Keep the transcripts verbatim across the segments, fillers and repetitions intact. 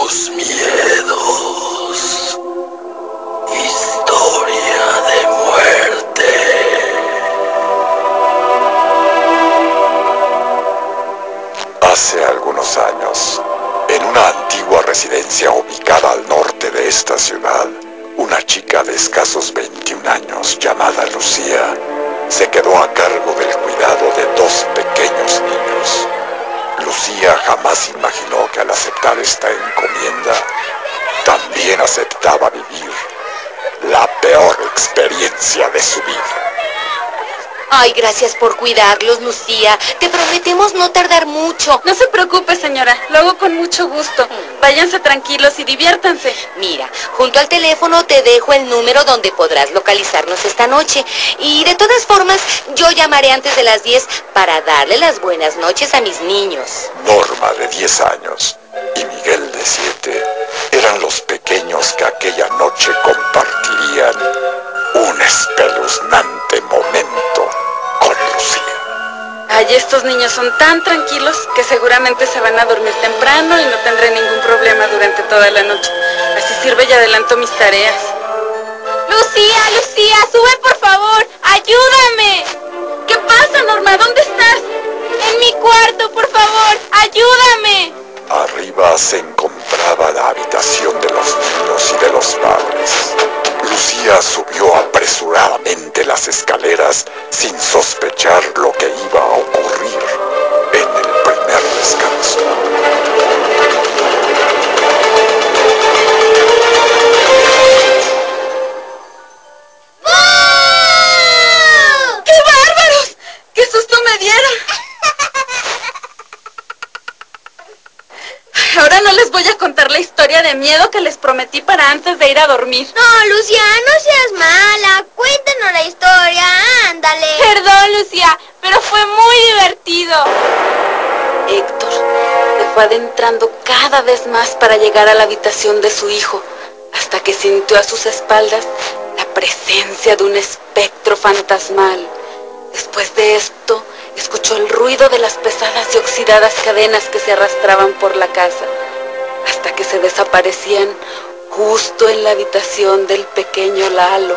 los miedos. Historia de muerte. Hace algunos años, en una antigua residencia ubicada al norte de esta ciudad, una chica de escasos veintiún años llamada Lucía se quedó a cargo del cuidado de dos pequeños niños. Lucía jamás imaginó que al aceptar esta encomienda, también aceptaba vivir la peor experiencia de su vida. Ay, gracias por cuidarlos, Lucía. Te prometemos no tardar mucho. No se preocupe, señora. Lo hago con mucho gusto. Váyanse tranquilos y diviértanse. Mira, junto al teléfono te dejo el número donde podrás localizarnos esta noche. Y de todas formas, yo llamaré antes de las diez para darle las buenas noches a mis niños. Norma, de diez años, y Miguel, de siete, eran los pequeños que aquella noche compartirían un espeluznante momento con Lucía. Ay, estos niños son tan tranquilos que seguramente se van a dormir temprano y no tendré ningún problema durante toda la noche. Así sirve y adelanto mis tareas. Lucía, Lucía, sube por favor, ayúdame. ¿Qué pasa, Norma? ¿Dónde estás? En mi cuarto, por favor, ayúdame. Arriba se encontraba la habitación de los niños y de los padres. Lucía subió apresuradamente las escaleras sin sospechar lo que iba a ocurrir en el primer descanso. ¡Qué bárbaros! ¡Qué susto me dieron! Ahora no les voy a contar la historia de miedo que les prometí para antes de ir a dormir. No, Lucía, no seas mala. Cuéntanos la historia, ándale. Perdón, Lucía, pero fue muy divertido. Héctor se fue adentrando cada vez más para llegar a la habitación de su hijo, hasta que sintió a sus espaldas la presencia de un espectro fantasmal. Después de esto, escuchó el ruido de las pesadas y oxidadas cadenas que se arrastraban por la casa, hasta que se desaparecían justo en la habitación del pequeño Lalo.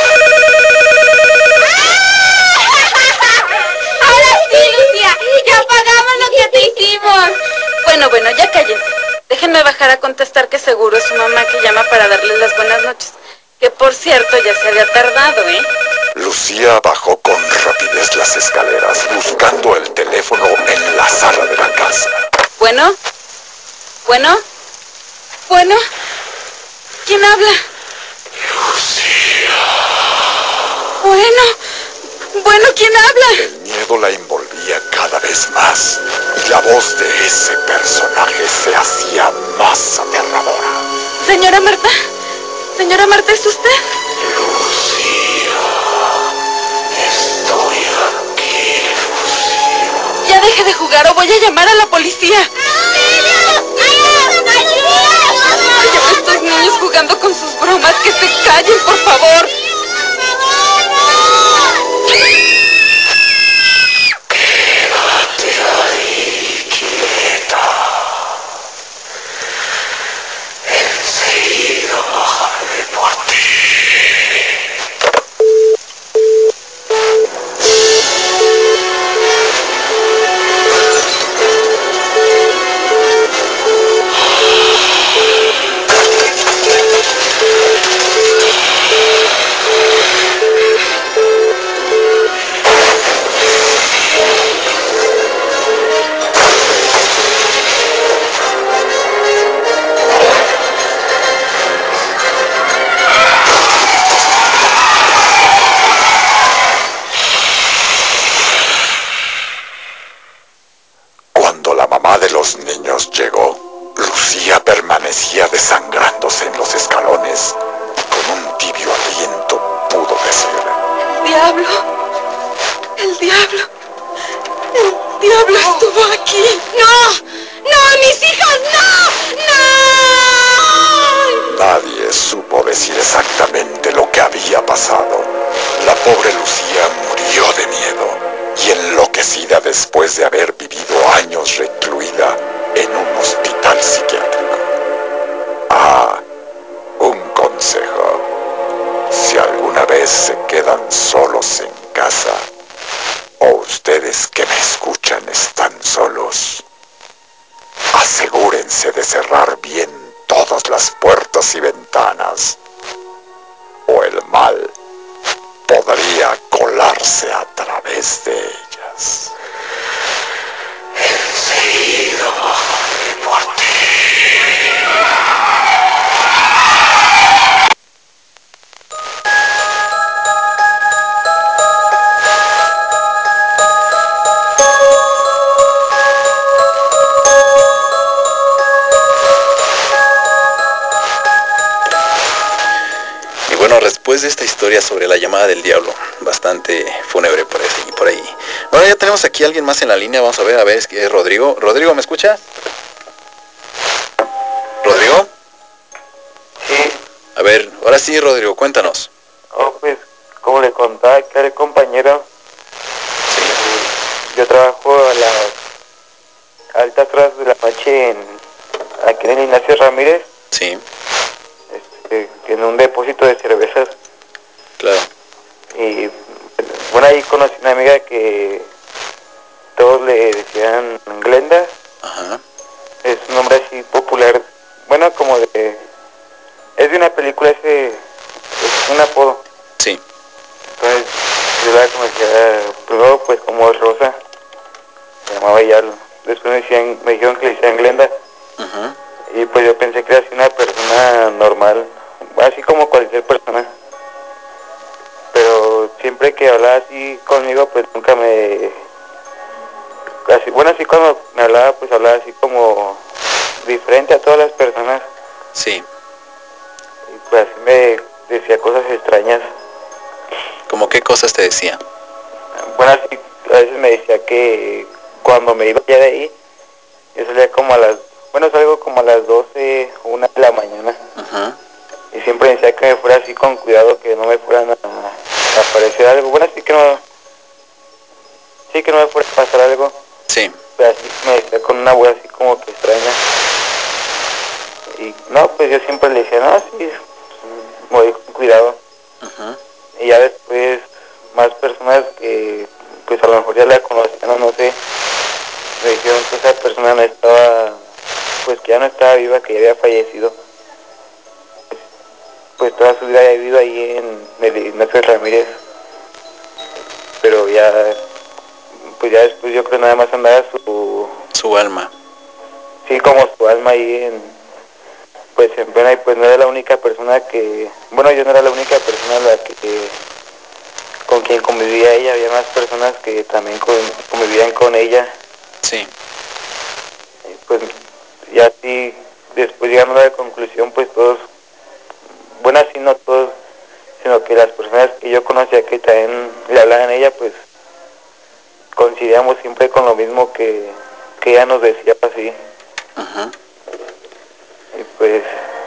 Ahora sí, Lucía, ya pagamos lo que te hicimos. Bueno, bueno, ya cállense. Déjenme bajar a contestar que seguro es su mamá que llama para darles las buenas noches. Que por cierto ya se había tardado, ¿eh? Lucía bajó con rapidez las escaleras, buscando el teléfono en la sala de la casa. Bueno, bueno, bueno, ¿quién habla? Lucía. Bueno, bueno, ¿quién habla? El miedo la envolvía cada vez más y la voz de ese personaje se hacía más aterradora. Señora Marta, señora Marta, ¿es usted? Lucía, estoy aquí, Lucía. Ya deje de jugar o voy a llamar a la policía. Ay, ahora estos niños jugando con sus bromas, que se callen, por favor. Quédate ahí, quieta. Enseguida bajaré por ti. Cuando la mamá de los niños llegó, Lucía permanecía desangrándose en los escalones. Con un tibio aliento pudo decir: El diablo, el diablo, el diablo estuvo aquí. ¡No! ¡No, mis hijos, no! ¡No! Nadie supo decir exactamente lo que había pasado. La pobre Lucía murió de miedo y enloquecida después de haber vivido años recluida en un hospital psiquiátrico. ustedes se quedan solos en casa, o ustedes que me escuchan están solos, asegúrense de cerrar bien todas las puertas y ventanas, o el mal podría colarse a través de ellas. Enseguida bajaré por ti. Bueno, después de esta historia sobre la llamada del diablo, bastante fúnebre por ahí, por ahí. Bueno, ya tenemos aquí a alguien más en la línea, vamos a ver, a ver, es que es Rodrigo. Rodrigo, ¿me escuchas? ¿Rodrigo? Sí. A ver, ahora sí, Rodrigo, cuéntanos. Oh, pues, como le contaba que era el compañero, Sí. Yo trabajo a las altas horas de la noche en, aquí en el Ignacio Ramírez. Sí. Este, en un depósito de cervezas. Claro. Y bueno, ahí conocí una amiga que todos le decían Glenda. Ajá. Es un nombre así popular, bueno, como de, es de una película, ese es un apodo. Sí. Entonces yo la conocía primero pues como Rosa, se llamaba Yalo. Después me decían, me dijeron que le decían Glenda. Ajá. Y pues yo pensé que era así una persona normal, así como cualquier persona. Pero siempre que hablaba así conmigo, pues nunca me... Así, bueno, así cuando me hablaba, pues hablaba así como diferente a todas las personas. Sí. Y pues así me decía cosas extrañas. ¿Cómo qué cosas te decía? Bueno, así a veces me decía que cuando me iba ya de ahí, yo salía como a las... Bueno, salgo como a las doce, una de la mañana. Ajá. Y siempre decía que me fuera así con cuidado, que no me fueran a, a aparecer algo. Bueno, sí que no... Sí que no me fuera a pasar algo. Sí. Pero así me decía con una voz así como que extraña. Y no, pues yo siempre le decía, no, sí, pues, voy con cuidado. Ajá. Y ya después, más personas que pues a lo mejor ya la conocían o no sé, me dijeron que esa persona no estaba, pues que ya no estaba viva, que ya había fallecido. Pues toda su vida había vivido ahí en el Ignacio Ramírez. Pero ya, pues ya después yo creo nada más andaba su... Su alma. Sí, como su alma ahí en... Pues en pena, y pues no era la única persona que... Bueno, yo no era la única persona la que... con quien convivía ella, había más personas que también con, convivían con ella. Sí. Y pues ya así, después llegando a la conclusión, pues todos, bueno, así no todos, sino que las personas que yo conocía que también le hablaban a ella, pues coincidíamos siempre con lo mismo que, que ella nos decía así. Ajá. Y pues,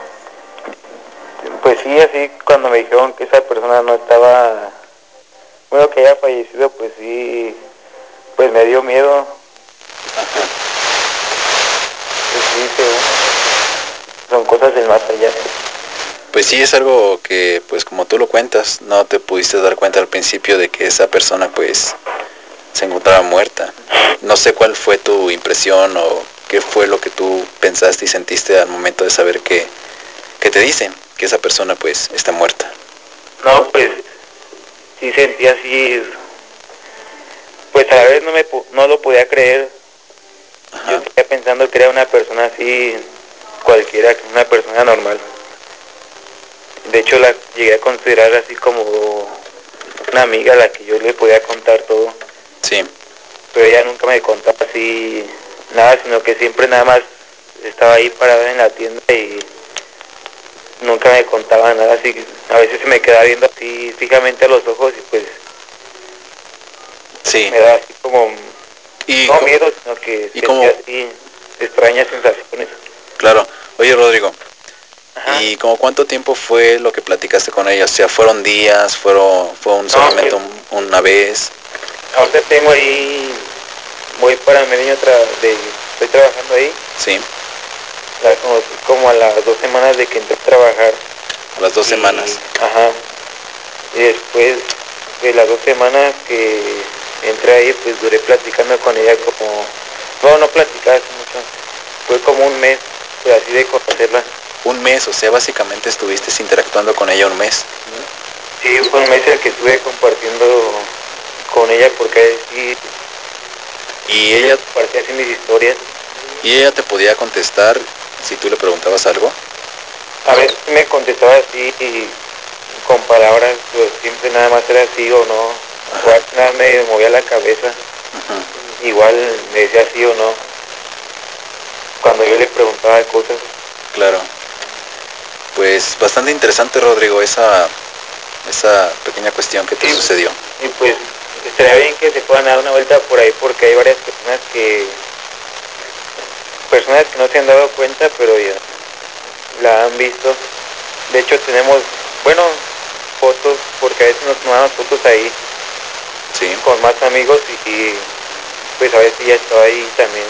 pues sí, así cuando me dijeron que esa persona no estaba, bueno, que haya fallecido, pues sí, pues me dio miedo. Ajá. Pues sí, se, son cosas del más allá. Pues sí, es algo que, pues como tú lo cuentas, no te pudiste dar cuenta al principio de que esa persona, pues, se encontraba muerta. No sé cuál fue tu impresión o qué fue lo que tú pensaste y sentiste al momento de saber que, que te dicen que esa persona, pues, está muerta. No, pues sí sentí así, pues a la vez no me no lo podía creer. Yo Ajá. seguía pensando que era una persona así cualquiera, una persona normal. De hecho la llegué a considerar así como una amiga a la que yo le podía contar todo. Sí. Pero ella nunca me contaba así nada, sino que siempre nada más estaba ahí parada en la tienda y nunca me contaba nada, así a veces se me quedaba viendo así fijamente a los ojos y pues Sí. me daba así como, Y no co- miedo, sino que y sentía como, así extrañas sensaciones. claro. Oye, Rodrigo, Ajá. ¿y como cuánto tiempo fue lo que platicaste con ella? O sea, ¿fueron días? ¿Fueron, fue un, No, solamente pues, un- una vez? ahorita tengo ahí, voy para medio otra de, estoy trabajando ahí, Sí. la conocí como a las dos semanas de que entré a trabajar. A las dos Y, semanas. ajá, Y después de las dos semanas que entré ahí, pues duré platicando con ella como... No, no platicaba hace mucho. Fue como un mes, pues así de conocerla. Un mes, o sea, básicamente estuviste interactuando con ella un mes. Sí, fue un mes el que estuve compartiendo con ella porque sí... Y ella... compartía así mis historias. ¿Y ella te podía contestar si tú le preguntabas algo? A veces me contestaba así con palabras, pero siempre nada más era sí o no. Igual nada me movía la cabeza. Ajá. Igual me decía sí o no. Cuando yo le preguntaba cosas. Claro. Pues bastante interesante, Rodrigo, esa, esa pequeña cuestión que te sí, sucedió. Y pues estaría bien que se puedan dar una vuelta por ahí porque hay varias personas que... Personas que no se han dado cuenta, pero ya la han visto. De hecho tenemos, bueno, fotos, porque a veces nos tomamos fotos ahí. Sí. Con más amigos y, y pues a veces ya estaba ahí también.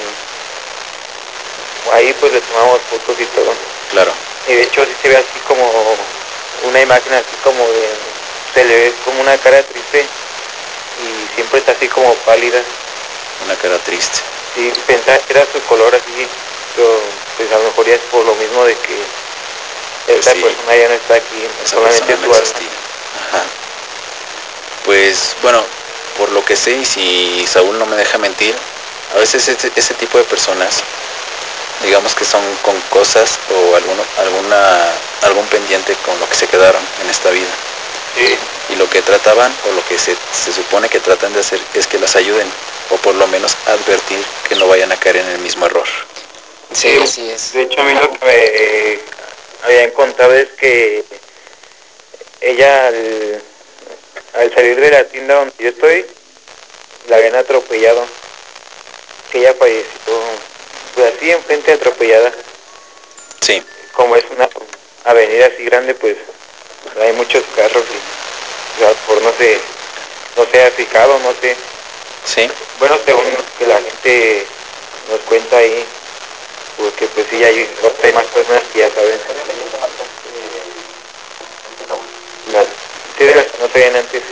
Ahí pues le tomamos fotos y todo. Claro. Y de hecho sí se ve así como una imagen así como de, se le ve como una cara triste y siempre está así como pálida. Una cara triste. Sí, pensaba que era su color así, pero pues a lo mejor ya es por lo mismo de que pues esta sí, persona ya no está aquí, solamente no su alma. Ajá. Pues bueno, por lo que sé y si Saúl no me deja mentir, a veces ese, ese tipo de personas, digamos que son con cosas o alguno, alguna, algún pendiente con lo que se quedaron en esta vida. Sí. Y lo que trataban o lo que se, se supone que tratan de hacer es que las ayuden o por lo menos advertir que no vayan a caer en el mismo error. Sí, así es. De hecho a mí lo que me habían contado es que ella al, al salir de la tienda donde yo estoy, la habían atropellado. Que ella falleció, pues así enfrente atropellada. Sí. Como es una avenida así grande, pues hay muchos carros y a lo mejor no se, no se ha fijado, no sé. Sí. Bueno, según que la gente nos cuenta ahí, porque pues sí hay, hay más personas que ya saben. Las, sí, de las que no sabían antes.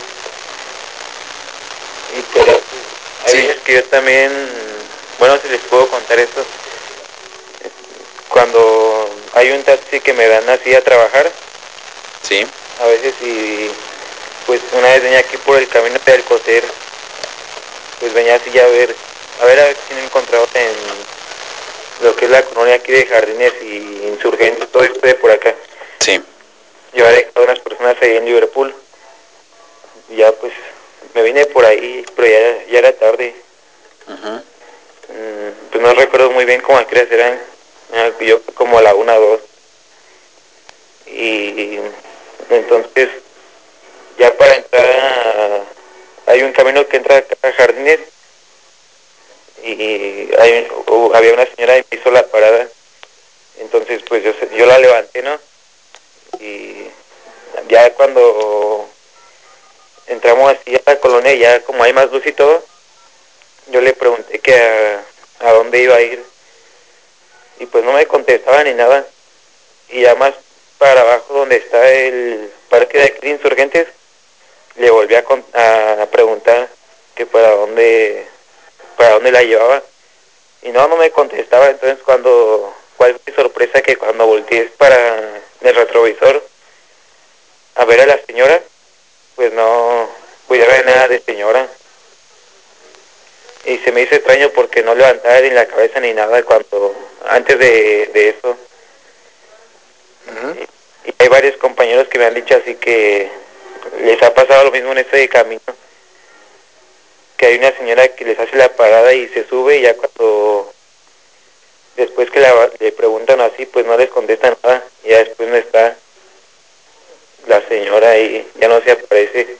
Y pues hay sí. veces que yo también, bueno, si les puedo contar esto, cuando hay un taxi que me dan así a trabajar, sí, a veces y pues una vez venía aquí por el camino de Alcocer, pues venía así ya a ver, a ver a ver quién encontraba en lo que es la colonia aquí de Jardines y Insurgentes, todo esto de por acá. Sí. Yo había dejado unas personas ahí en Liverpool, y ya pues me vine por ahí, pero ya, ya era tarde. Uh-huh. Mm, pues no recuerdo muy bien cómo a qué horas eran, yo como a la una o dos. Y entonces ya para entrar a, hay un camino que entra a Jardines y hay, uh, había una señora que hizo la parada, entonces pues yo, yo la levanté, ¿no? Y ya cuando entramos así a la colonia, ya como hay más luz y todo, yo le pregunté que a, a dónde iba a ir y pues no me contestaba ni nada. Y ya más para abajo donde está el parque de aquí de Insurgentes, le volví a, a preguntar que para dónde para dónde la llevaba y no, no me contestaba. Entonces cuando, cuál fue mi sorpresa que cuando volteé para el retrovisor a ver a la señora, pues no pude ver nada de señora. Y se me hizo extraño porque no levantaba ni la cabeza ni nada cuando antes de, de eso. Uh-huh. y, y hay varios compañeros que me han dicho así que les ha pasado lo mismo en este camino, que hay una señora que les hace la parada y se sube y ya cuando después que la, le preguntan así pues no les contestan nada y ya después no está la señora y ya no se aparece.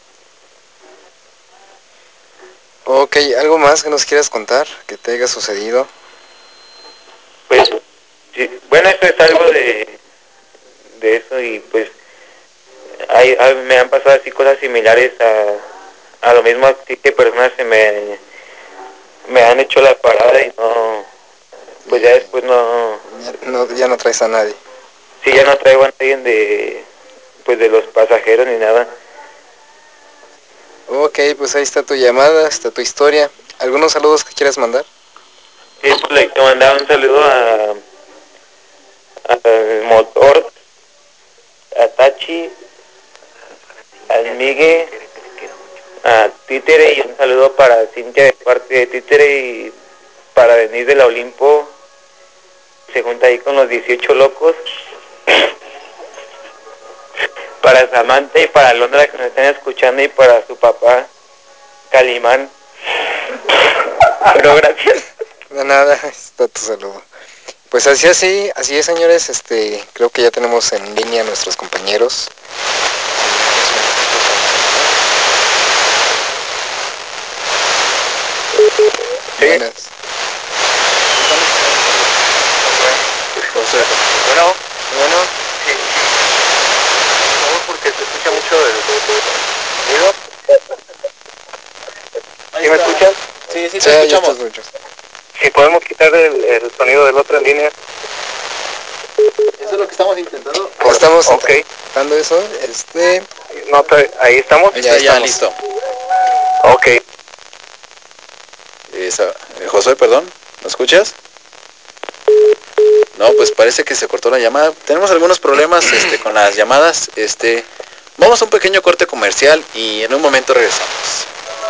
Ok, ¿algo más que nos quieras contar que te haya sucedido? Pues sí, bueno, eso es algo de de eso y pues hay, hay, me han pasado así cosas similares a, a lo mismo, así que personas se me me han hecho la parada y no, pues ya después no ya no, ya no traes a nadie. Sí, ya no traigo a nadie de pues de los pasajeros ni nada. Ok, pues ahí está tu llamada, está tu historia. ¿Algunos saludos que quieras mandar? Sí, pues le quiero mandar un saludo a al Motor, a Tachi, al Migue, a Títere, y un saludo para Cintia de parte de Títere, y para venir de la Olimpo se junta ahí con los dieciocho locos, para Samantha y para Londra que nos están escuchando, y para su papá Calimán. Pero gracias. De nada, está tu saludo. Pues así así, así es, señores, este, creo que ya tenemos en línea a nuestros compañeros. Sí. Buenas. Bueno, Bueno, sí, por favor, porque se escucha mucho el ruido. ¿Sí me escuchas? Sí, sí, te sí, ya te escuchamos. escucho. Si podemos quitar el, el sonido del otro en línea. Eso es lo que estamos intentando. Estamos Ok. intentando eso, este... No, te- ahí estamos. Ahí Ya está, ya, estamos. listo. Ok. Esa, eh, Josué, perdón, ¿me escuchas? No, pues parece que se cortó la llamada. Tenemos algunos problemas este, con las llamadas. Este, vamos a un pequeño corte comercial y en un momento regresamos.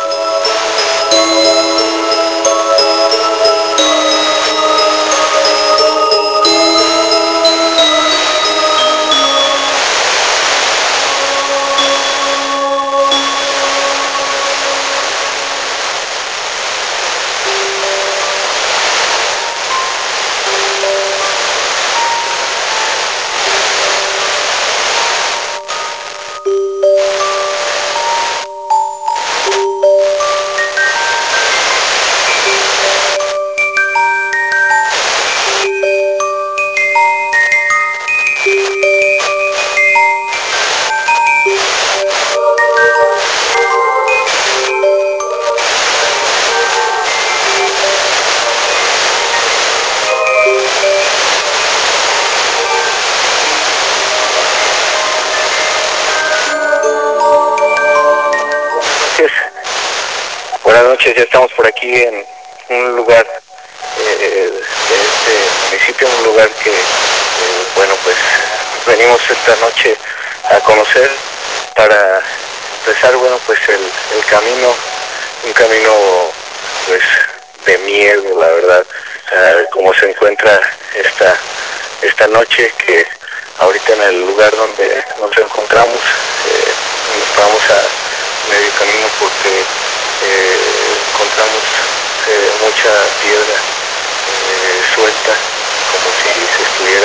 Buenas noches, ya estamos por aquí en un lugar eh, de este municipio, un lugar que, eh, bueno, pues venimos esta noche a conocer para empezar, bueno, pues el, el camino, un camino pues de miedo, la verdad, uh, como se encuentra esta, esta noche, que ahorita en el lugar donde nos encontramos, eh, nos vamos a medio camino porque Eh, encontramos eh, mucha piedra eh, suelta, como si se estuviera,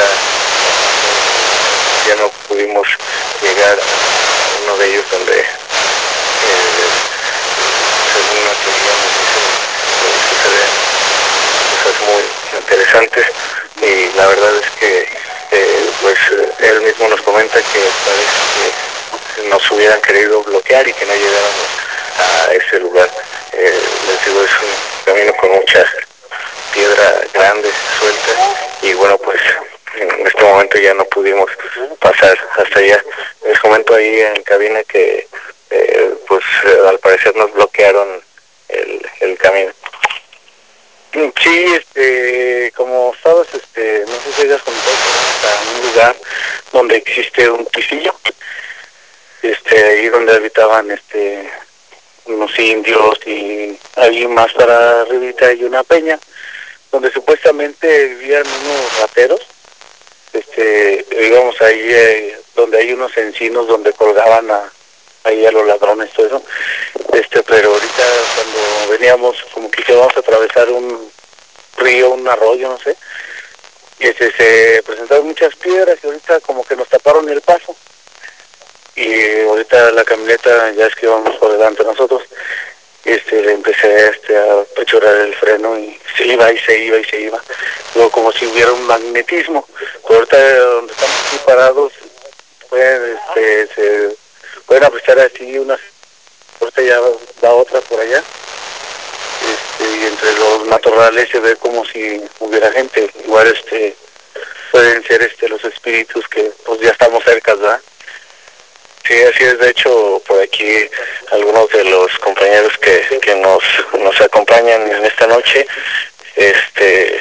ya no pudimos llegar a uno de ellos donde eh, según la teoría nos dice eh, suceden cosas muy interesantes, y la verdad es que eh, pues él mismo nos comenta que parece que nos hubieran querido bloquear y que no llegáramos a ese lugar. Eh, les digo, es un camino con mucha piedra grande, suelta, y bueno, pues en este momento ya no pudimos pasar hasta allá. Les comento ahí en cabina que eh, pues eh, al parecer nos bloquearon el, el camino. Sí, este, como sabes, este, no sé si hayas comentado que está en un lugar donde existe un castillo, este, ahí donde habitaban, este, unos indios y alguien más para arribita hay una peña donde supuestamente vivían unos rateros, este, digamos ahí eh, donde hay unos encinos donde colgaban a, ahí a los ladrones, todo eso, este, pero ahorita cuando veníamos como que íbamos a atravesar un río, un arroyo, no sé, y este, se presentaron muchas piedras y ahorita como que nos taparon el paso, y ahorita la camioneta, ya es que íbamos por delante nosotros, este, le empecé este, a pechorar el freno y se iba y se iba y se iba, luego como si hubiera un magnetismo, pero ahorita donde estamos aquí parados, pueden, este, se pueden apreciar así unas, ahorita ya va otra por allá, este, y entre los matorrales se ve como si hubiera gente, igual este, pueden ser este los espíritus que pues ya estamos cerca, ¿verdad? Sí, así es. De hecho, por aquí algunos de los compañeros que, que nos, nos acompañan en esta noche, este,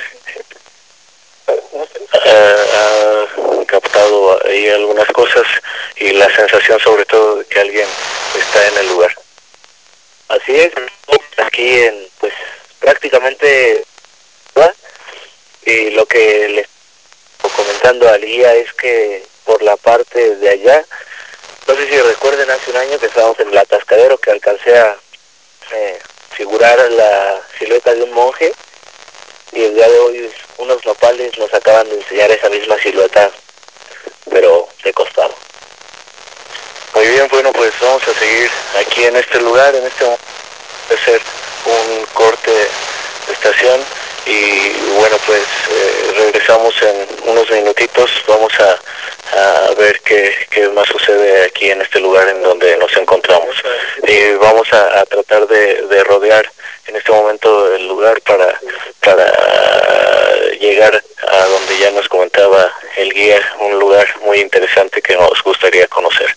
ha, ha captado ahí algunas cosas y la sensación sobre todo de que alguien está en el lugar. Así es, aquí en, pues, prácticamente, ¿verdad? Y lo que les estoy comentando al guía es que por la parte de allá, no sé si recuerden hace un año que estábamos en el atascadero, que alcancé a eh, figurar la silueta de un monje, y el día de hoy unos nopales nos acaban de enseñar esa misma silueta, pero de costado. Muy bien, bueno, pues vamos a seguir aquí en este lugar. En este momento va a ser un corte de estación y bueno, pues eh, regresamos en unos minutitos. Vamos a, a ver qué, qué más sucede aquí en este lugar en donde nos encontramos. Y vamos a, a tratar de, de rodear en este momento el lugar para, para llegar a donde ya nos comentaba el guía, un lugar muy interesante que nos gustaría conocer.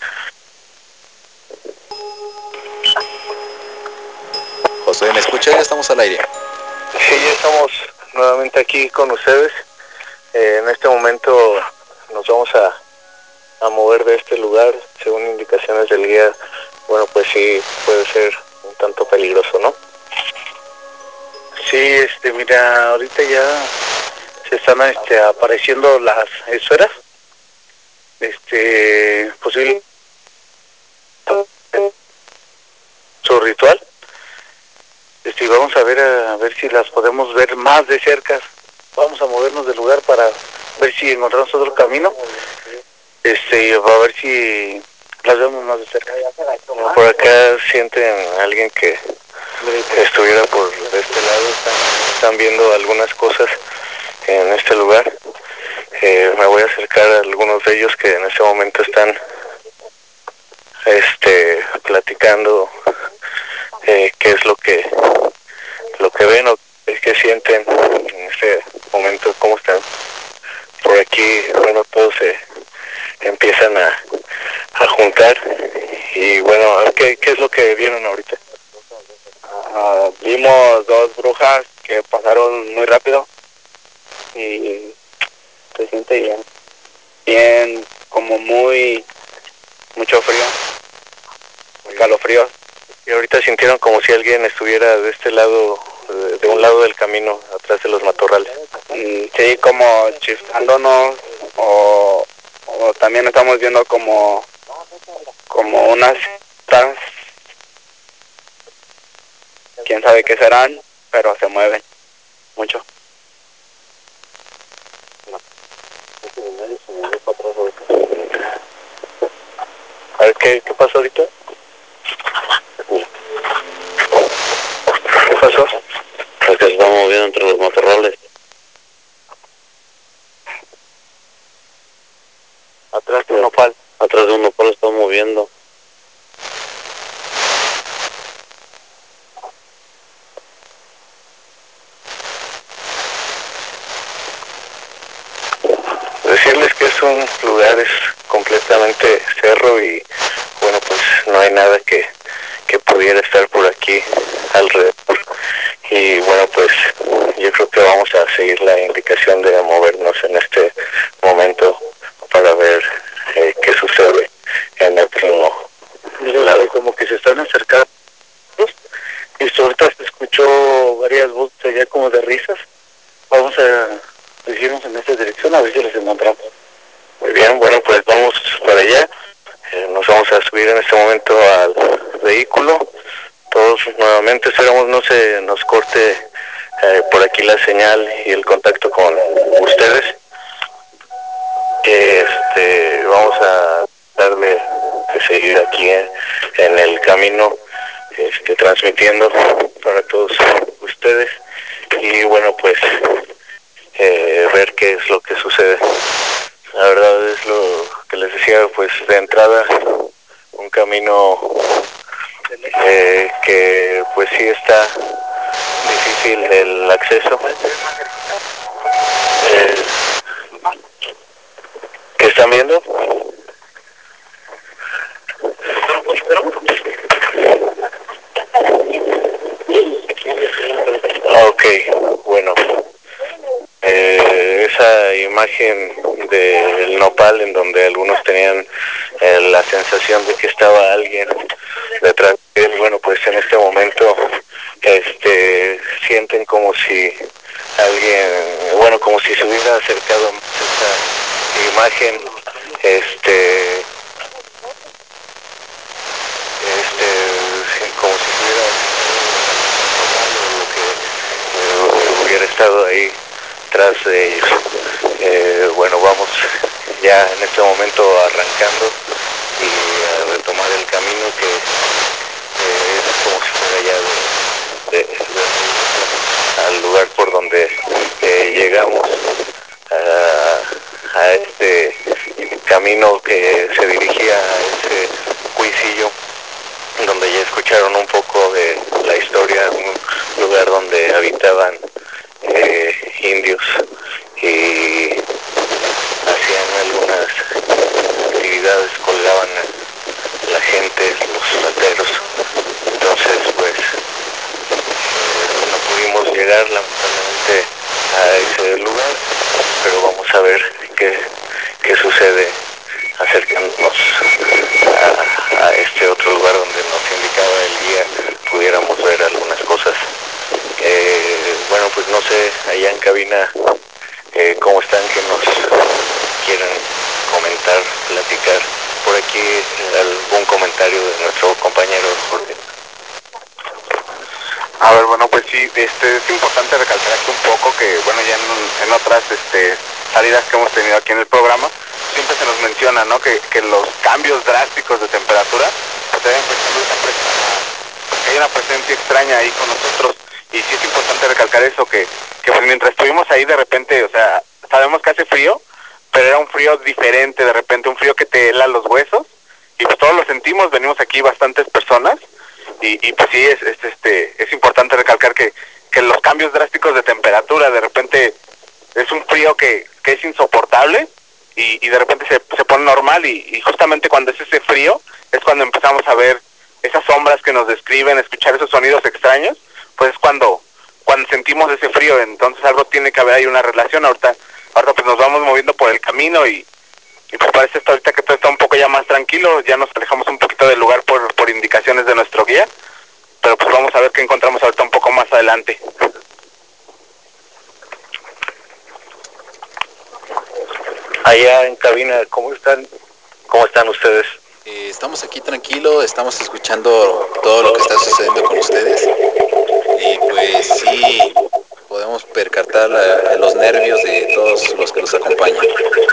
José, ¿me escucha? Ya estamos al aire. Sí, ya estamos nuevamente aquí con ustedes. Eh, en este momento nos vamos a, a mover de este lugar, según indicaciones del guía. Bueno, pues sí, puede ser un tanto peligroso, ¿no? Sí, este, mira, ahorita ya se están este, apareciendo las esferas. Este, posible su ritual. Este, vamos a ver a, a ver si las podemos ver más de cerca. Vamos a movernos del lugar para ver si encontramos otro camino. Este, a ver si las vemos más de cerca. Por acá sienten a alguien que, que estuviera por este lado. Están, están viendo algunas cosas en este lugar. Eh, me voy a acercar a algunos de ellos que en este momento están este, platicando eh, qué es lo que lo que ven o qué sienten en este momento, cómo están. Por aquí, bueno, todos se empiezan a, a juntar y bueno, a ver, ¿qué, qué es lo que vieron ahorita? Uh, vimos dos brujas que pasaron muy rápido y se siente bien, bien, como muy, mucho frío, muy calofrío. Y ahorita sintieron como si alguien estuviera de este lado, de, de un lado del camino, atrás de los matorrales. Mm, sí, como chiflándonos, o, o también estamos viendo como, como unas trans, quién sabe qué serán, pero se mueven mucho. A ver, ¿qué, qué pasó ahorita? ¿Qué pasó? Pues que se está moviendo entre los matorrales. Atrás de un nopal. Atrás de un nopal está moviendo. Decirles que es un lugar, es completamente cerro y bueno, pues no hay nada que, que pudiera estar por aquí alrededor. Y bueno, pues yo creo que vamos a seguir la indicación de movernos en este momento para ver eh, qué sucede en el primo lado. Como que se están acercando y ahorita se escuchó varias voces allá como de risas. Vamos a dirigirnos en esta dirección a ver si les encontramos. Muy bien, bueno, pues vamos para allá. Eh, nos vamos a subir en este momento al vehículo. Todos nuevamente esperamos no se nos corte eh, por aquí la señal y el contacto con ustedes. Este, vamos a darle de seguir aquí en, en el camino, este, transmitiendo para todos ustedes y bueno, pues eh, ver qué es lo que sucede. La verdad es lo que les decía, pues de entrada un camino eh, que pues sí está difícil el acceso. Eh, ¿Qué están viendo? Ok, bueno. Eh, esa imagen del nopal en donde algunos tenían eh, la sensación de que estaba alguien detrás de él, bueno, pues en este momento este sienten como si alguien, bueno, como si se hubiera acercado más esa imagen, este este como si se hubiera lo que eh, hubiera estado ahí tras de ellos. Eh, bueno, vamos ya en este momento arrancando y a retomar el camino que eh, es como si fuera ya de, de, de, al lugar por donde eh, llegamos a, a este camino que se dirigía a ese cuicillo, donde ya escucharon un poco de la historia, un lugar donde habitaban eh, indios y hacían algunas actividades, colgaban a la gente, los rateros. Entonces pues eh, no pudimos llegar lamentablemente a ese lugar, pero vamos a ver qué, qué sucede acercándonos a, a este otro lugar donde nos indicaba el guía, pudiéramos ver algunas cosas. Eh, bueno, pues no sé, allá en cabina, eh, cómo están, que nos quieren comentar, platicar. Por aquí algún comentario de nuestro compañero Jorge. A ver, bueno, pues sí, este, es importante recalcar aquí un poco que, bueno, ya en, en otras este, salidas que hemos tenido aquí en el programa, siempre se nos menciona, ¿no?, que, que los cambios drásticos de temperatura pues deben prestar esa presa, que hay una presencia extraña ahí con nosotros, y sí es importante recalcar eso, que, que pues mientras estuvimos ahí de repente, o sea, sabemos que hace frío, pero era un frío diferente, de repente un frío que te hela los huesos, y pues todos lo sentimos, venimos aquí bastantes personas, y, y pues sí, es, es, este, es importante recalcar que, que los cambios drásticos de temperatura, de repente es un frío que, que es insoportable, y, y de repente se, se pone normal, y, y justamente cuando es ese frío, es cuando empezamos a ver esas sombras que nos describen, escuchar esos sonidos extraños, pues es cuando, cuando sentimos ese frío. Entonces algo tiene que haber ahí una relación. Ahorita, ahorita pues nos vamos moviendo por el camino, y, y pues parece hasta ahorita que todo está un poco ya más tranquilo, ya nos alejamos un poquito del lugar por, por indicaciones de nuestro guía, pero pues vamos a ver qué encontramos ahorita un poco más adelante. Allá en cabina, ¿cómo están? ¿Cómo están ustedes? Eh, estamos aquí tranquilos, estamos escuchando todo lo que está sucediendo con ustedes, y pues sí, podemos percatar la, los nervios de todos los que los acompañan.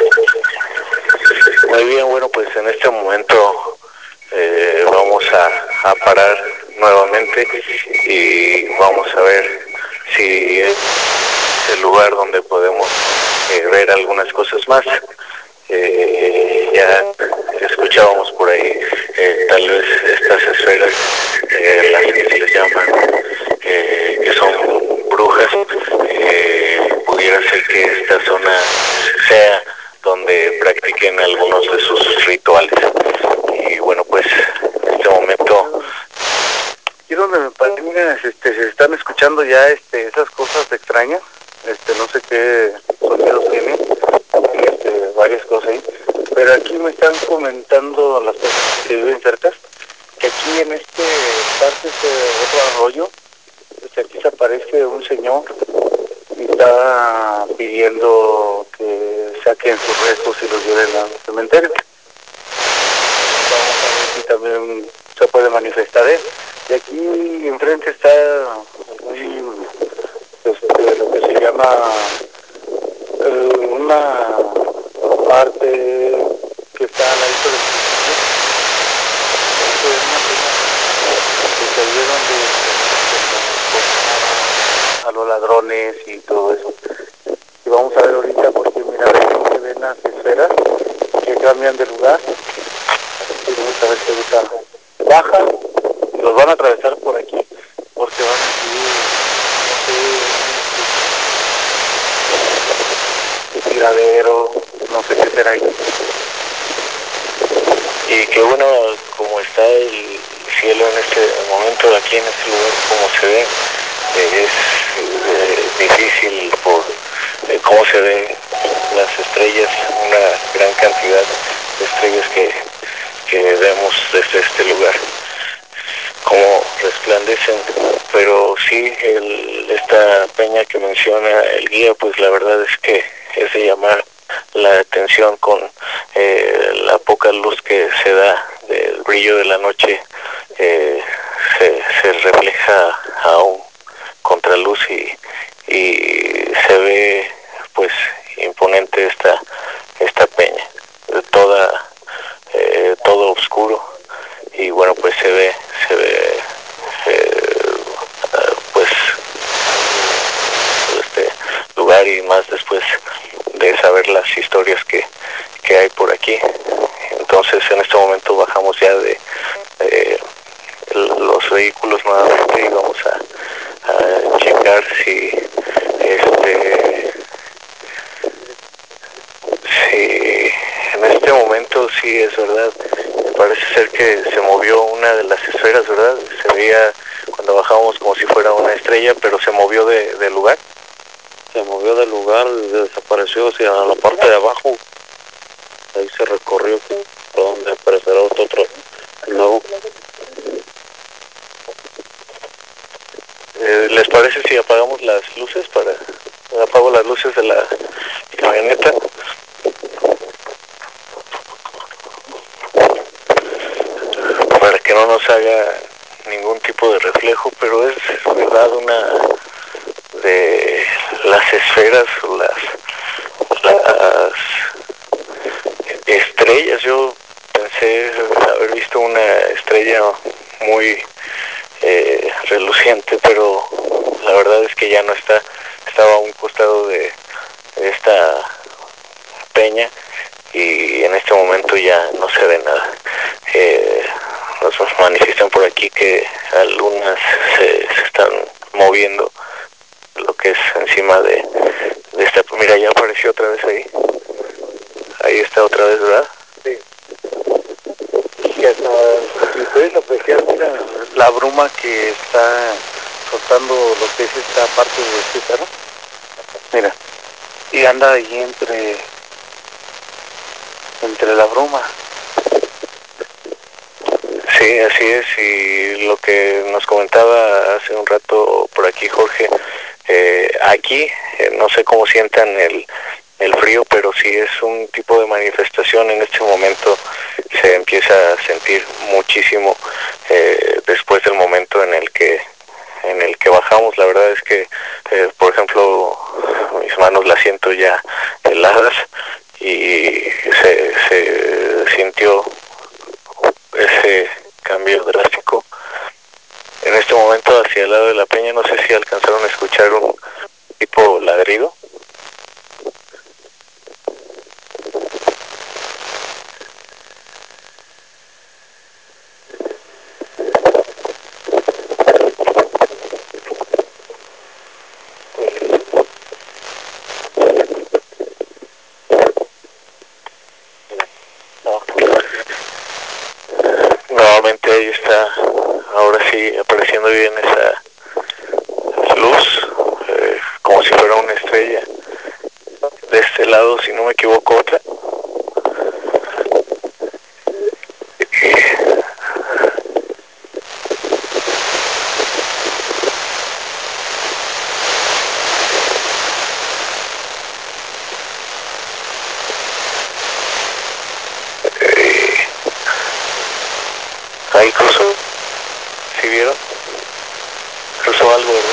Muy bien, bueno, pues en este momento eh, vamos a, a parar nuevamente y vamos a ver si es el lugar donde podemos eh, ver algunas cosas más. Eh, ya escuchábamos por ahí eh, tal vez estas esferas, eh, las que se les llaman, eh, que son brujas, eh, pudiera ser que esta zona sea donde practiquen algunos de sus rituales. Y bueno, pues en este momento, y donde me parece, este, se están escuchando ya este, esas cosas extrañas, este, no sé qué sonidos tienen, este, varias cosas ahí, pero aquí me están comentando las personas que viven cerca, que aquí en este parte, este otro arroyo, este, aquí se aparece un señor y está pidiendo que saquen sus restos y los lleven al cementerio. Vamos a ver si también se puede manifestar él. Y aquí enfrente está un, este, lo que se llama eh, una parte que está al ladito del principio. Es una prima que salieron de, de, de a los ladrones y todo eso. Y vamos a ver ahorita, porque mira, ven que ven las esferas que cambian de lugar. Y vamos a ver si ahorita bajan y los van a atravesar por aquí, porque van a subir, no sé, un tiradero, no sé qué será ahí. y que bueno, como está el cielo en este momento, aquí en este lugar, como se ve, eh, es cómo se ven las estrellas, una gran cantidad de estrellas que, que vemos desde este lugar, cómo resplandecen. Pero sí, el, esta peña que menciona el guía, pues la verdad es que es de llamar la atención con eh, la poca luz que se da del brillo de la noche. eh, se, se refleja a un contraluz y, y se ve pues imponente esta esta peña, toda eh, todo oscuro, y bueno, pues se ve se ve eh, pues este lugar, y más después de saber las historias que, que hay por aquí. Entonces en este momento bajamos ya de eh, los vehículos nuevamente y vamos a, a checar si este si en este momento sí es verdad. Parece ser que se movió una de las esferas, ¿verdad? Se veía cuando bajamos como si fuera una estrella, pero se movió de, de lugar. Se movió del lugar, desapareció hacia la parte de abajo. Ahí se recorrió por donde aparecerá otro, otro nuevo. Eh, ¿Les parece si apagamos las luces? Para apago las luces de la camioneta. Para que no nos haga ningún tipo de reflejo, pero es verdad una de las esferas o las, las estrellas. Yo pensé haber visto una estrella muy eh, reluciente, pero la verdad es que ya no está. Estaba a un costado de, de esta peña y en este momento ya no se ve nada. Eh, nos manifiestan por aquí que algunas se, se están moviendo, lo que es encima de, de esta. Mira, ya apareció otra vez ahí. Ahí está otra vez, ¿verdad? Sí. Y hasta, si ustedes aprecian, mira, la bruma que está soltando lo que es esta parte de este cerro. Mira, y anda ahí entre, entre la bruma. Sí, así es, y lo que nos comentaba hace un rato por aquí Jorge, eh, aquí eh, no sé cómo sientan el, el frío, pero sí es un tipo de manifestación. En este momento se empieza a sentir muchísimo eh, después del momento en el que en el que bajamos. La verdad es que, eh, por ejemplo, mis manos las siento ya heladas y se, se sintió ese cambio drástico. En este momento hacia el lado de la peña, no sé si alcanzaron a escuchar un tipo ladrido. Nuevamente ahí está, ahora sí apareciendo bien esa luz, eh, como si fuera una estrella. De este lado, si no me equivoco, otra. Eh, ahí cruzó, ¿sí vieron? Cruzó algo, ¿verdad?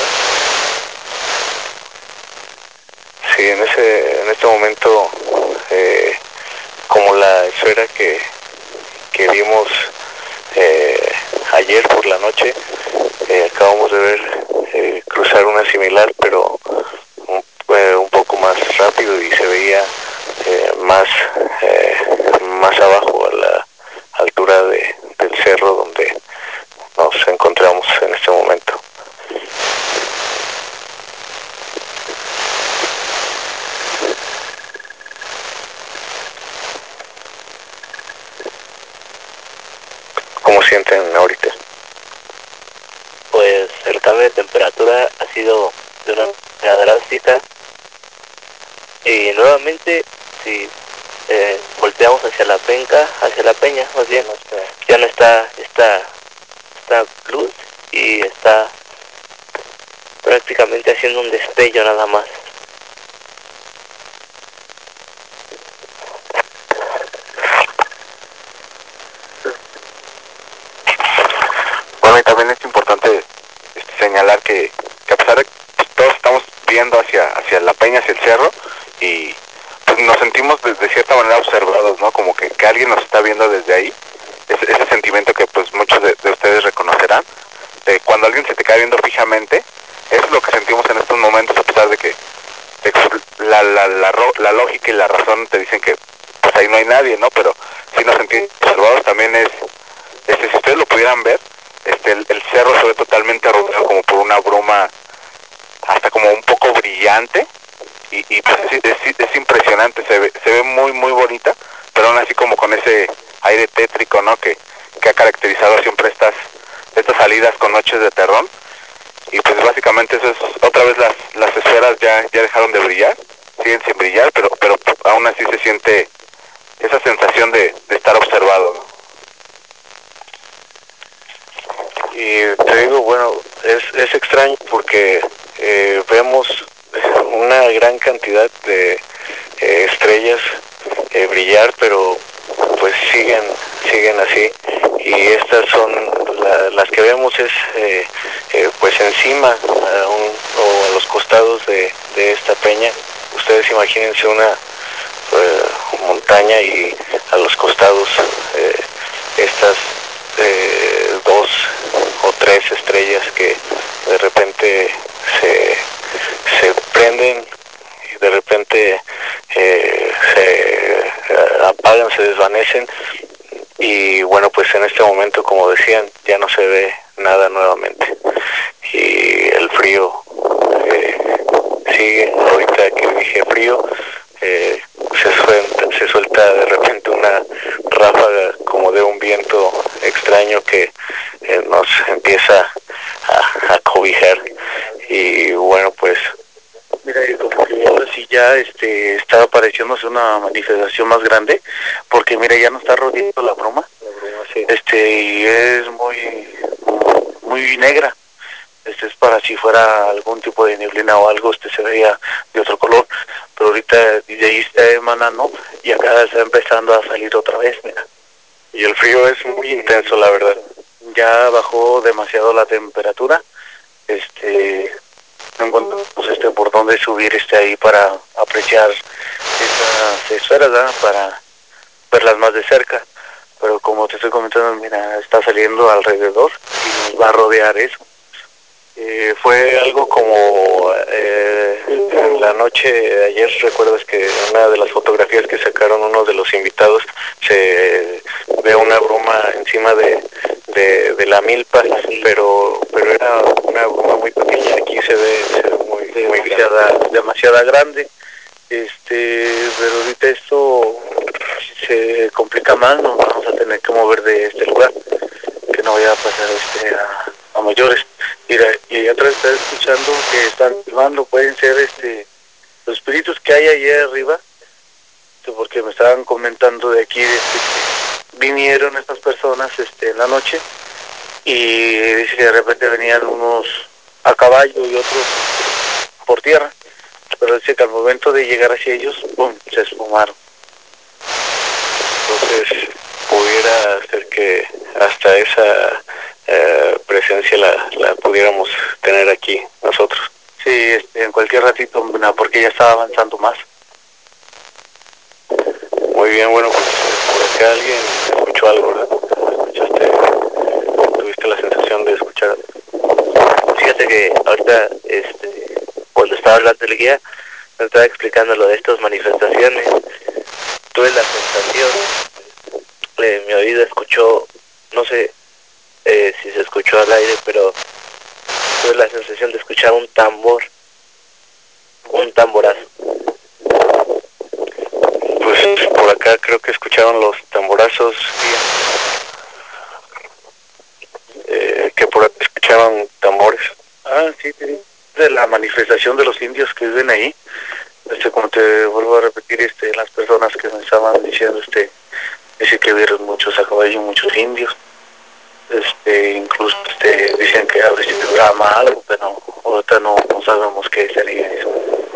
Sí, en ese, en este momento, eh, como la esfera que, que vimos eh, ayer por la noche, eh, acabamos de ver eh, cruzar una similar, pero un, eh, un poco más rápido, y se veía eh, más, eh, más abajo, a la altura de, del cerro donde nos encontramos en este momento. ¿Cómo sienten ahorita? Pues el cambio de temperatura ha sido de una manera drástica. y nuevamente si eh, volteamos hacia la penca, hacia la peña, más bien, ya no está esta, esta luz y está prácticamente haciendo un destello nada más. Bueno, y también es importante este, señalar que, que a pesar de que todos estamos viendo hacia, hacia la peña, hacia el cerro, y pues nos sentimos de, de cierta manera observados, ¿no? Como que, que alguien nos está viendo desde ahí. Ese, ese sentimiento que pues muchos de, de ustedes reconocerán, de cuando alguien se te queda viendo fijamente, eso es lo que sentimos en estos momentos, a pesar de que, de que la, la, la, la lógica y la razón te dicen que pues ahí no hay nadie, ¿no? Pero si nos sentimos observados también es, este, si ustedes lo pudieran ver, este, el, el cerro se ve totalmente rodeado como por una bruma, hasta como un poco brillante, y, y pues es, es, es impresionante, se ve, se ve muy muy bonita, pero aún así como con ese aire tétrico, ¿no? Que, que ha caracterizado siempre estas, estas salidas con noches de terror. Y pues básicamente eso es, otra vez las, las esferas ya, ya dejaron de brillar, siguen sin brillar, pero, pero aún así se siente esa sensación de, de estar observado, ¿no? Y te digo, bueno, es, es extraño porque eh, vemos una gran cantidad de eh, estrellas eh, brillar, pero pues siguen siguen así, y estas son la, las que vemos es eh, eh, pues encima a un, o a los costados de, de esta peña. Ustedes imagínense una eh, montaña y a los costados eh, estas eh, dos o tres estrellas que de repente se, se prenden y de repente eh, se eh, apagan, se desvanecen, y bueno, pues en este momento, como decían, ya no se ve nada nuevamente, y el frío eh, sigue. Ahorita que dije frío, eh, se, suelta, se suelta de repente una ráfaga como de un viento extraño que eh, nos empieza a, a cobijar, y bueno, pues mira, como que ahora sí ya este, está apareciéndose una manifestación más grande, porque mira, ya no está rodeando la bruma, sí. este, y es muy, muy negra. Este es para si fuera algún tipo de neblina o algo, este se veía de otro color, pero ahorita de ahí está emanando y acá está empezando a salir otra vez, mira. Y el frío es muy intenso, la verdad. Ya bajó demasiado la temperatura, este, no encontramos este por dónde subir este ahí para apreciar esas esferas, ¿verdad? Para verlas más de cerca, pero como te estoy comentando, mira, está saliendo alrededor y nos va a rodear eso. Eh, fue algo como eh, en la noche de ayer, recuerdas que en una de las fotografías que sacaron uno de los invitados se ve una bruma encima de, de, de la milpa, pero pero era una bruma muy pequeña. Aquí se ve, se ve muy, muy demasiada, demasiada grande, este pero ahorita esto se complica más, nos vamos a tener que mover de este lugar, que no vaya a pasar este a, a mayores. Mira, y allá atrás está escuchando que están filmando, pueden ser este los espíritus que hay allá arriba, porque me estaban comentando de aquí, este, que vinieron estas personas este en la noche, y dice que de repente venían unos a caballo y otros por tierra, pero dice que al momento de llegar hacia ellos, ¡pum!, se esfumaron. Entonces pudiera ser que hasta esa eh, presencia la, la pudiéramos tener aquí nosotros. Sí, este, en cualquier ratito, no, porque ya estaba avanzando más. Muy bien, bueno, pues por acá alguien escuchó algo, ¿verdad? ¿Escuchaste? ¿Tuviste la sensación de escuchar? Fíjate que ahorita, este, cuando estaba hablando el guía, me estaba explicando lo de estas manifestaciones, tuve la sensación, eh, mi oído escuchó, no sé eh, si se escuchó al aire, pero tuve la sensación de escuchar un tambor, un tamborazo. Pues por acá creo que escucharon los tamborazos, eh, que por acá escucharon tambores. Ah, sí, sí, de la manifestación de los indios que viven ahí, Este, como te vuelvo a repetir, este, las personas que me estaban diciendo, este, dice que vieron muchos a caballo, muchos indios. Este, incluso este, dicen que a ver si programa algo, pero ahorita no, no sabemos qué sería eso.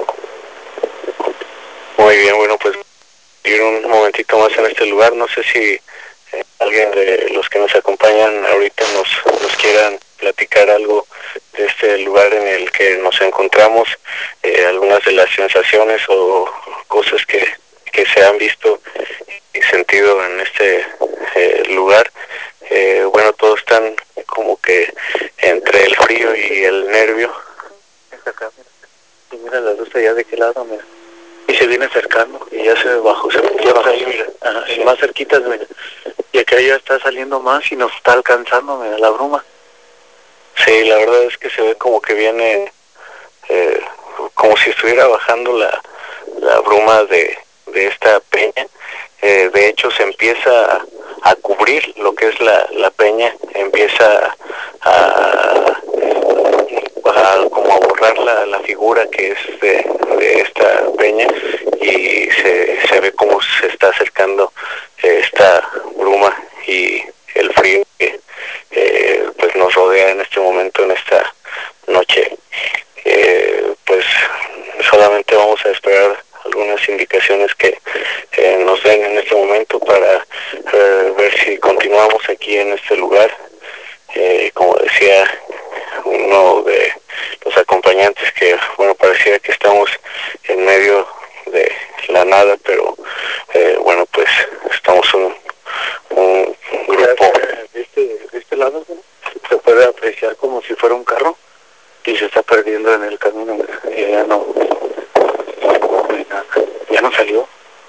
Muy bien, bueno, pues ir un momentito más en este lugar. No sé si eh, alguien de los que nos acompañan ahorita nos, nos quieran platicar algo de este lugar en el que nos encontramos, eh, algunas de las sensaciones o cosas que, que se han visto y sentido en este eh, lugar. Eh, bueno, todos están como que entre el frío y el nervio. Acá, mira. Y mira la luz allá de qué lado, mira. Y se viene acercando y ya se bajó, se ya baja ahí, mira. Ajá, y más cerquitas, mira. Y acá ya está saliendo más y nos está alcanzando, mira, la bruma. Sí, la verdad es que se ve como que viene, eh, como si estuviera bajando la, la bruma de, de esta peña. Eh, de hecho, se empieza a, a cubrir lo que es la, la peña, empieza a, a, a como a borrar la, la figura que es de, de esta peña, y se, se ve como se está acercando eh, esta bruma y el frío que eh, pues nos rodea en este momento, en esta noche. Eh, pues solamente vamos a esperar algunas indicaciones que eh, nos den en este momento para eh, ver si continuamos aquí en este lugar. Eh, como decía uno de los acompañantes, que bueno, parecía que estamos en medio de la nada, pero eh, bueno, pues estamos un, un grupo. De este, de este lado, ¿no? Se puede apreciar como si fuera un carro y se está perdiendo en el camino, mira. Y ya no, mira, ya no salió.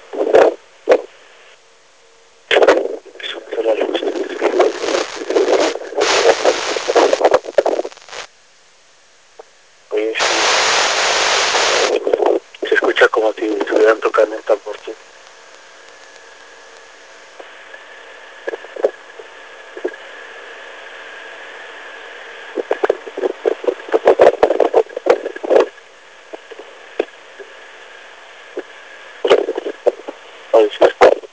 Eso es la luz. Oye, sí. Se escucha como si estuvieran tocando el tambor. ¿Sí? Oye, sí.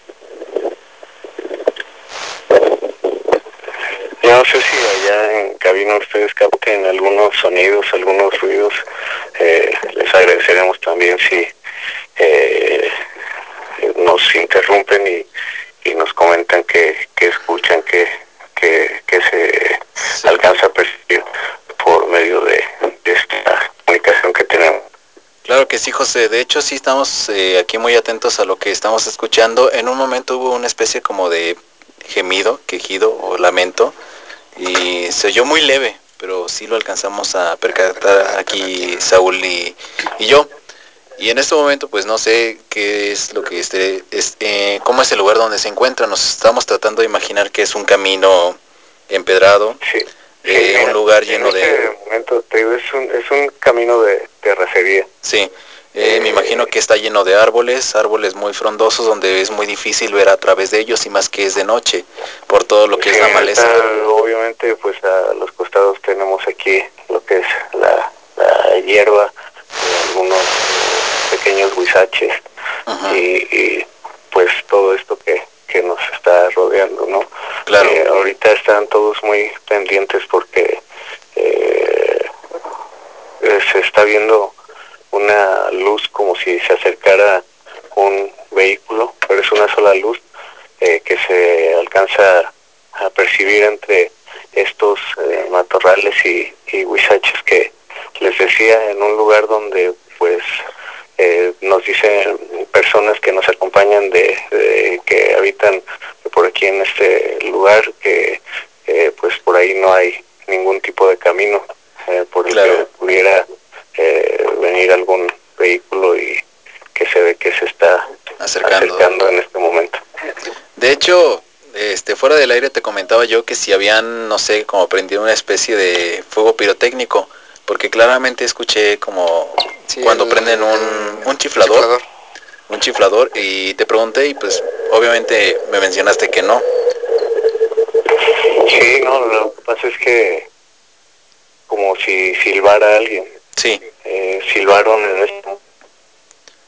Yo no sé si allá en cabina ustedes capten algunos sonidos, algunos ruidos. Eh, les agradeceremos también si eh, nos interrumpen y, y nos comentan que, que escuchan, que, que, que se sí. alcanza a percibir por medio de, de esta comunicación que tenemos. Claro que sí, José. De hecho, sí estamos eh, aquí muy atentos a lo que estamos escuchando. En un momento hubo una especie como de gemido, quejido o lamento, y se oyó muy leve, pero sí lo alcanzamos a percatar aquí Saúl y, y yo. Y en este momento pues no sé qué es lo que esté, es, eh, cómo es el lugar donde se encuentra. Nos estamos tratando de imaginar que es un camino empedrado, sí, eh, sí, un lugar lleno en este de... momento te digo, es un, es un camino de terracería. Sí, eh, me imagino que está lleno de árboles, árboles muy frondosos donde es muy difícil ver a través de ellos, y más que es de noche, por todo lo que sí, es la maleza. Está, obviamente pues a los costados tenemos aquí lo que es la, la hierba, algunos pequeños huizaches, uh-huh. y, y pues todo esto que, que nos está rodeando, ¿no? Claro. Eh, ahorita están todos muy pendientes porque eh, se está viendo una luz como si se acercara un vehículo, pero es una sola luz eh, que se alcanza a percibir entre estos eh, matorrales y, y huizaches que les decía, en un lugar donde pues eh, nos dicen personas que nos acompañan de, de que habitan por aquí en este lugar que eh, pues por ahí no hay ningún tipo de camino eh, por el claro. que pudiera eh, venir algún vehículo, y que se ve que se está acercando. acercando en este momento. De hecho, este, fuera del aire te comentaba yo que si habían, no sé, como prendido una especie de fuego pirotécnico, porque claramente escuché como sí, cuando el, prenden un, un chiflador, chiflador, un chiflador, y te pregunté y pues obviamente me mencionaste que no. Sí, no, lo que pasa es que como si silbara alguien. Sí. Eh, silbaron en este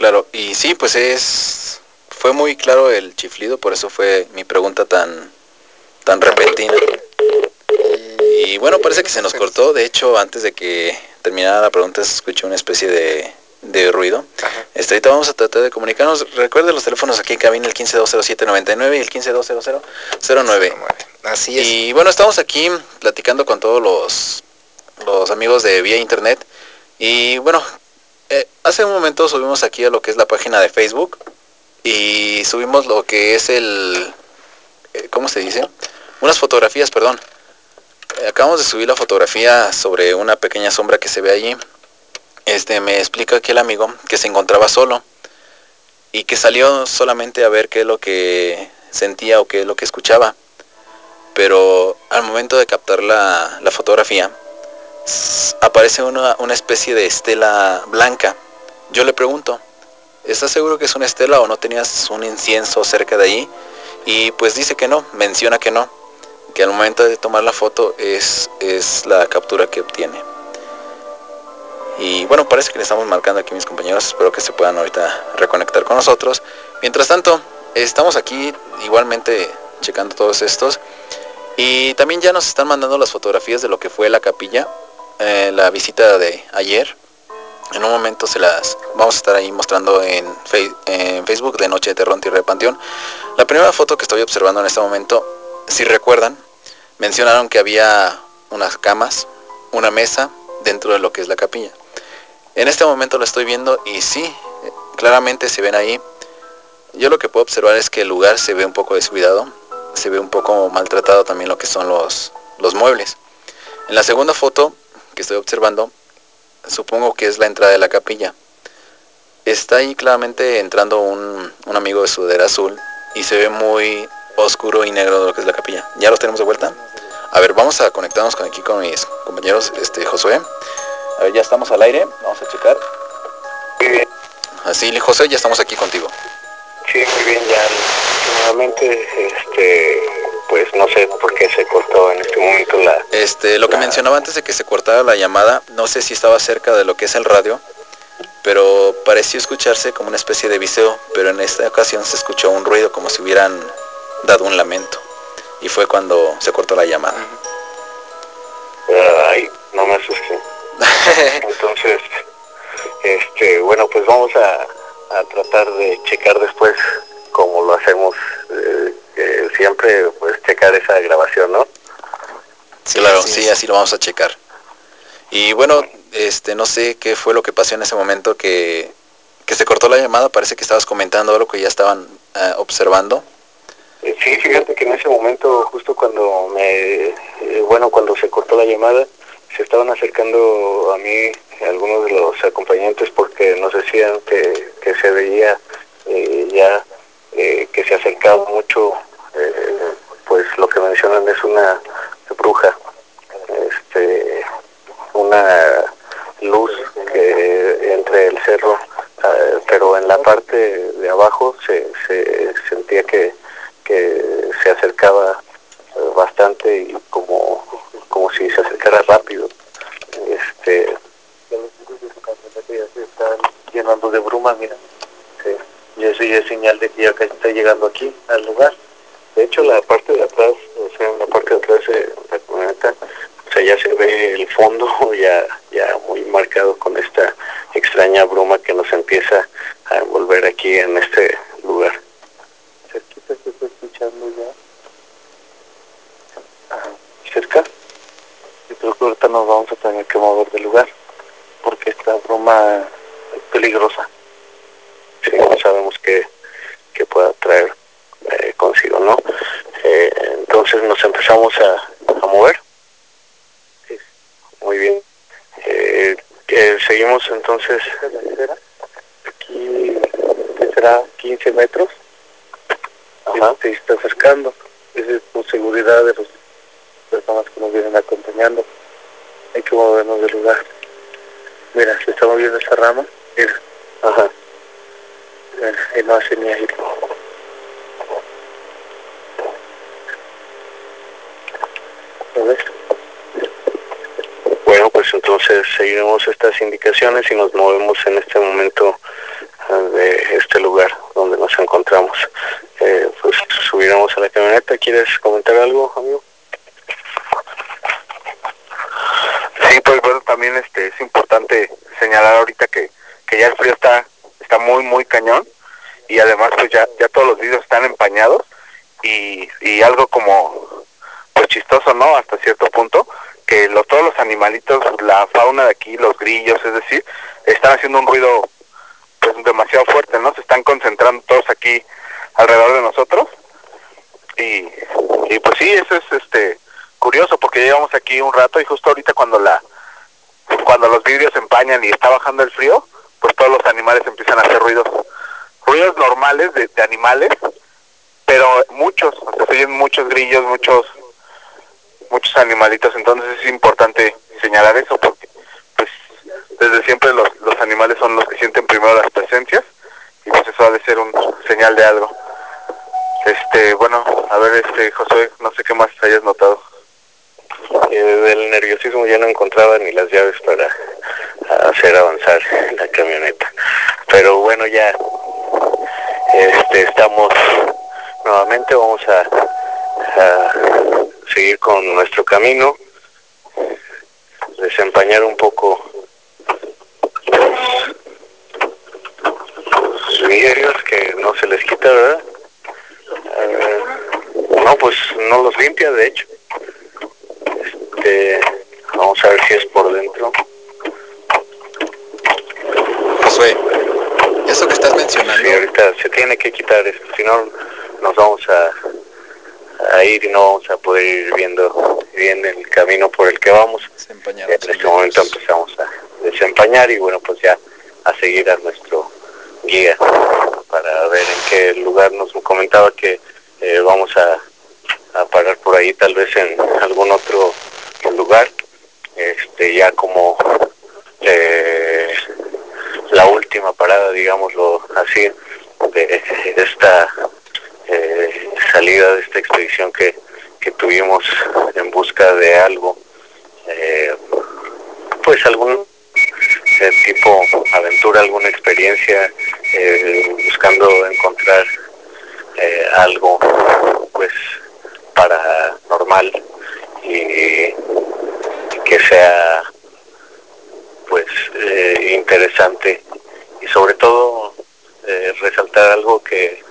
claro. Y sí, pues es... Fue muy claro el chiflido, por eso fue mi pregunta tan, tan repentina. Y bueno, parece que se nos cortó. De hecho, antes de que terminara la pregunta, se escuchó una especie de, de ruido. Este, ahorita vamos a tratar de comunicarnos. Recuerden los teléfonos aquí en cabina, el quince dos cero siete noventa y nueve y el quince dos cero cero cero nueve. Así es. Y bueno, estamos aquí platicando con todos los, los amigos de Vía Internet. Y bueno, eh, hace un momento subimos aquí a lo que es la página de Facebook. Y subimos lo que es el... eh, ¿Cómo se dice? Unas fotografías, perdón. Eh, acabamos de subir la fotografía sobre una pequeña sombra que se ve allí. Este, me explica aquí el amigo que se encontraba solo y que salió solamente a ver qué es lo que sentía o qué es lo que escuchaba. Pero al momento de captar la, la fotografía, s- aparece una, una especie de estela blanca. Yo le pregunto, ¿estás seguro que es una estela o no tenías un incienso cerca de allí? Y pues dice que no, menciona que no, que al momento de tomar la foto es, es la captura que obtiene. Y bueno, parece que le estamos marcando aquí mis compañeros, espero que se puedan ahorita reconectar con nosotros. Mientras tanto, estamos aquí igualmente checando todos estos. Y también ya nos están mandando las fotografías de lo que fue la capilla, eh, la visita de ayer. En un momento se las vamos a estar ahí mostrando en, fe, en Facebook de Noche de Terror en Tierra de Panteón. La primera foto que estoy observando en este momento, si recuerdan, mencionaron que había unas camas, una mesa dentro de lo que es la capilla. En este momento lo estoy viendo y sí, claramente se ven ahí. Yo lo que puedo observar es que el lugar se ve un poco descuidado, se ve un poco maltratado también lo que son los, los muebles. En la segunda foto que estoy observando, supongo que es la entrada de la capilla. Está ahí claramente entrando un, un amigo de sudadera azul y se ve muy oscuro y negro de lo que es la capilla. ¿Ya los tenemos de vuelta? A ver, vamos a conectarnos con aquí con mis compañeros, este Josué. A ver, ya estamos al aire, vamos a checar. Muy bien. Así, José, ya estamos aquí contigo. Sí, muy bien, ya nuevamente, este, pues no sé por qué se cortó en este momento la... Este, lo que la... mencionaba antes de que se cortara la llamada, no sé si estaba cerca de lo que es el radio, pero pareció escucharse como una especie de viseo, pero en esta ocasión se escuchó un ruido como si hubieran dado un lamento, y fue cuando se cortó la llamada. Ay, no me asusté. Entonces, este, bueno, pues vamos a, a tratar de checar después, como lo hacemos eh, eh, siempre, pues checar esa grabación, ¿no? Sí, claro, sí, así lo vamos a checar. Y bueno, este, no sé qué fue lo que pasó en ese momento que, que se cortó la llamada. Parece que estabas comentando algo que ya estaban uh, observando. Eh, sí, fíjate que en ese momento, justo cuando me, eh, bueno, cuando se cortó la llamada, se estaban acercando a mí algunos de los acompañantes porque nos decían que, que se veía eh, ya eh, que se acercaba mucho, eh, pues lo que mencionan es una bruja, este, una luz que entre el cerro, uh, pero en la parte de abajo se, se sentía que, que se acercaba uh, bastante y como, como si se acercara rápido. Este, ya se están llenando de bruma, mira. Sí. Y eso ya es señal de que ya casi está llegando aquí al lugar. De hecho, la parte de atrás, o sea, en la parte de atrás de la camioneta, o sea, ya se ve el fondo ya, ya muy marcado con esta extraña bruma que nos empieza a envolver aquí en este lugar. Cerquita se está escuchando ya. Ajá. ¿Cerca? Yo creo que ahorita nos vamos a tener que mover del lugar, porque esta bruma es peligrosa. Sí, no sabemos qué, qué pueda traer eh, consigo, ¿no? Eh, entonces nos empezamos a, a mover. Sí. Muy bien. Eh, eh, seguimos entonces aquí, ¿qué será? quince metros. Ajá. Se está acercando. Esa es por seguridad de las personas que nos vienen acompañando. Hay que movernos del lugar. Mira, se está moviendo esa rama. Mira. Ajá. Mira, y no hace ni aire. ¿Lo ves? Bueno, pues entonces seguiremos estas indicaciones y nos movemos en este momento uh, de ahorita que, que ya el frío está, está muy, muy cañón, y además pues ya, ya todos los vidrios están empañados, y, y algo como, pues chistoso, ¿no? Hasta cierto punto, que lo, todos los animalitos, la fauna de aquí, los grillos, es decir, están haciendo un ruido pues demasiado fuerte, ¿no? Se están concentrando todos aquí alrededor de nosotros, y, y pues sí, eso es este curioso, porque llevamos aquí un rato, y justo ahorita cuando la cuando los vidrios se empañan y está bajando el frío, pues todos los animales empiezan a hacer ruidos, ruidos normales de, de animales, pero muchos, o sea, se oyen muchos grillos, muchos muchos animalitos. Entonces es importante señalar eso, porque pues desde siempre los, los animales son los que sienten primero las presencias, y pues eso ha de ser un señal de algo. Este, bueno, a ver, este, Josué, no sé qué más hayas notado. Eh, del nerviosismo ya no encontraba ni las llaves para hacer avanzar la camioneta, pero bueno, ya este, estamos nuevamente, vamos a, a seguir con nuestro camino, desempañar un poco los vidrios que no se les quita, ¿verdad? Uh, no, pues no los limpia, de hecho. Este, vamos a ver si es por dentro. Josué, eso que estás mencionando... Sí, ahorita se tiene que quitar esto, si no nos vamos a, a ir y no vamos a poder ir viendo bien el camino por el que vamos. En este momento empezamos a desempañar y bueno, pues ya a seguir a nuestro guía para ver en qué lugar. Nos comentaba que eh, vamos a, a parar por ahí, tal vez en algún otro lugar, este ya como eh, la última parada, digámoslo así, de, de esta eh, salida de esta expedición que, que tuvimos en busca de algo, eh, pues algún eh, tipo aventura, alguna experiencia, eh, buscando encontrar eh, algo pues paranormal y que sea pues eh, interesante, y sobre todo eh, resaltar algo que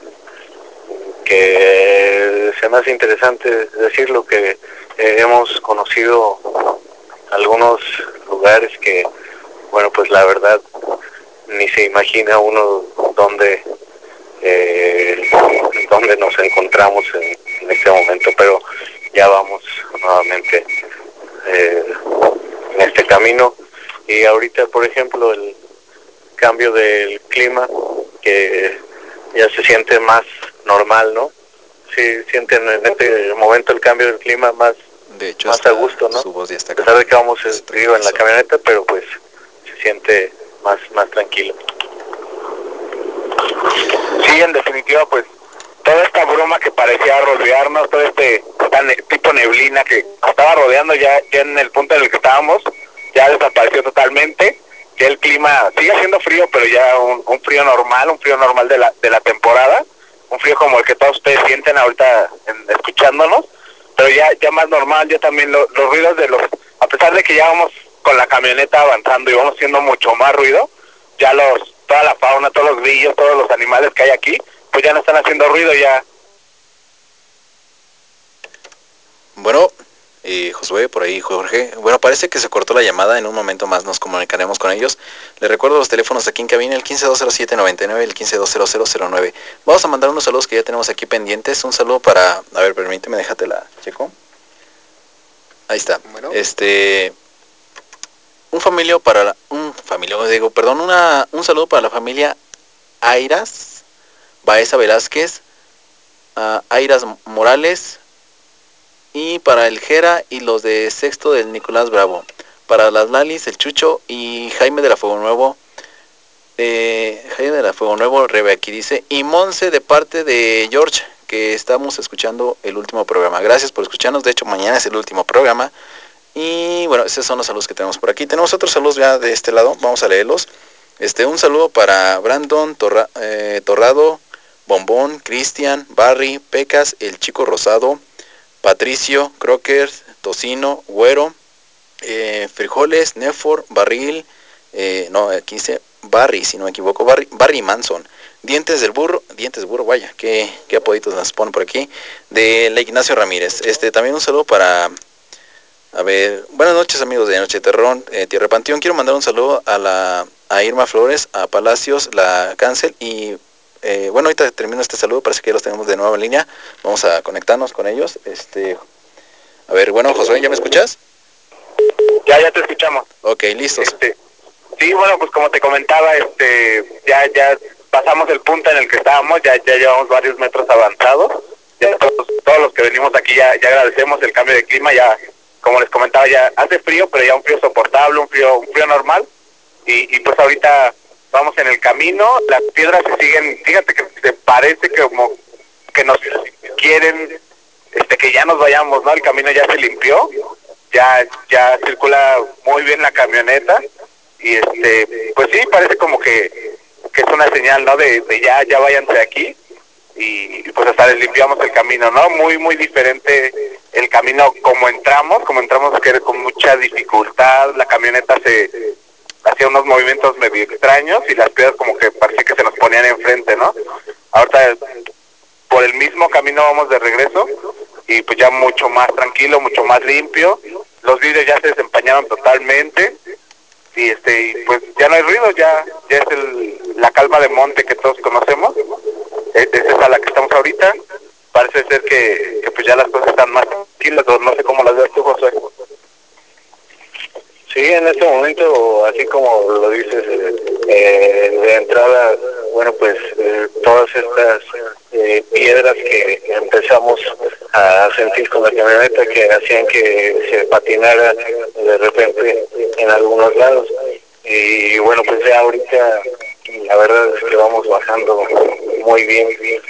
que sea más interesante, decirlo, que eh, hemos conocido algunos lugares que bueno, pues la verdad ni se imagina uno dónde eh, dónde nos encontramos en, en este momento, pero ya vamos nuevamente eh, en este camino. Y ahorita, por ejemplo, el cambio del clima, que ya se siente más normal, ¿no? Sí, sienten en este momento el cambio del clima más, de hecho, más a gusto, ¿no? Su voz ya está a pesar de que vamos digo, en la camioneta, pero pues se siente más, más tranquilo. Sí, en definitiva, pues toda esta bruma que parecía rodearnos, todo este esta ne tipo neblina que estaba rodeando ya, ya en el punto en el que estábamos, ya desapareció totalmente. Ya el clima sigue haciendo frío, pero ya un, un frío normal, un frío normal de la, de la temporada, un frío como el que todos ustedes sienten ahorita en, escuchándonos, pero ya, ya más normal. Ya también lo, los ruidos de los, a pesar de que ya vamos con la camioneta avanzando y vamos haciendo mucho más ruido, ya los, toda la fauna, todos los grillos, todos los animales que hay aquí, pues ya no están haciendo ruido ya. Bueno, eh, Josué, por ahí Jorge, bueno, parece que se cortó la llamada, en un momento más nos comunicaremos con ellos. Les recuerdo los teléfonos aquí en cabina, el quince dos cero siete noventa y nueve, el quince dos cero cero cero nueve. Vamos a mandar unos saludos que ya tenemos aquí pendientes. Un saludo para, a ver, permíteme, déjate la checo. Ahí está. Bueno. Este, un familio para la, un familia, digo, perdón, una, un saludo para la familia Airas, Baeza Velázquez, uh, Airas Morales, y para el Jera y los de sexto del Nicolás Bravo, para las Lalis, el Chucho y Jaime de la Fuego Nuevo, eh, Jaime de la Fuego Nuevo, Rebe aquí dice, y Monse de parte de George, que estamos escuchando el último programa. Gracias por escucharnos, de hecho mañana es el último programa. Y bueno, esos son los saludos que tenemos por aquí. Tenemos otros saludos ya de este lado, vamos a leerlos. Este, un saludo para Brandon Torra, eh, Torrado, Bombón, Cristian, Barry, Pecas, el Chico Rosado, Patricio, Crocker, Tocino, Güero, eh, Frijoles, Nefor, Barril, eh, no, aquí dice Barry, si no me equivoco, Barry, Barry Manson. Dientes del burro, dientes del burro, vaya, qué, qué apoditos nos ponen por aquí. De la Ignacio Ramírez. Este, también un saludo para, a ver, buenas noches amigos de Noche de Terror, eh, Tierra Panteón. Quiero mandar un saludo a la, a Irma Flores, a Palacios, la Cancel y eh, bueno, ahorita termino este saludo, parece que ya los tenemos de nuevo en línea. Vamos a conectarnos con ellos. Este, a ver, bueno, Josué, ¿ya me escuchas? Ya, ya te escuchamos. Ok, listos. Este, sí, bueno, pues como te comentaba, este, ya, ya pasamos el punto en el que estábamos, ya, ya llevamos varios metros avanzados. Ya todos, todos los que venimos aquí ya, ya agradecemos el cambio de clima, ya, como les comentaba, ya hace frío, pero ya un frío soportable, un frío, un frío normal. Y, y pues ahorita vamos en el camino, las piedras se siguen, fíjate que se parece que como que nos quieren, este, que ya nos vayamos, ¿no? El camino ya se limpió, ya, ya circula muy bien la camioneta, y este, pues sí, parece como que, que es una señal, ¿no? De, de ya, ya váyanse de aquí, y, y pues hasta les limpiamos el camino, ¿no? Muy, muy diferente el camino como entramos, como entramos que era con mucha dificultad, la camioneta se hacía unos movimientos medio extraños y las piedras como que parecía que se nos ponían enfrente, ¿no? Ahorita por el mismo camino vamos de regreso y pues ya mucho más tranquilo, mucho más limpio, los vidrios ya se desempañaron totalmente y este y pues ya no hay ruido, ya ya es el, la calma de monte que todos conocemos, es, es esa la que estamos ahorita, parece ser que, que pues ya las cosas están más tranquilas, no sé cómo las ves tú, José. Sí, en este momento, así como lo dices, eh, eh, de entrada, bueno, pues eh, todas estas eh, piedras que empezamos a sentir con la camioneta que hacían que se patinara de repente en algunos lados. Y bueno, pues ya ahorita la verdad es que vamos bajando muy bien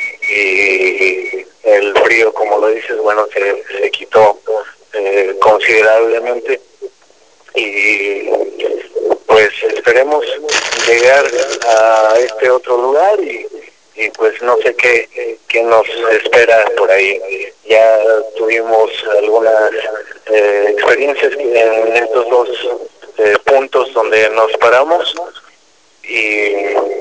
y el frío, como lo dices, bueno, se, se quitó eh, considerablemente. Y pues esperemos llegar a este otro lugar y, y pues no sé qué, qué nos espera por ahí. Ya tuvimos algunas eh, experiencias en estos dos eh, puntos donde nos paramos y,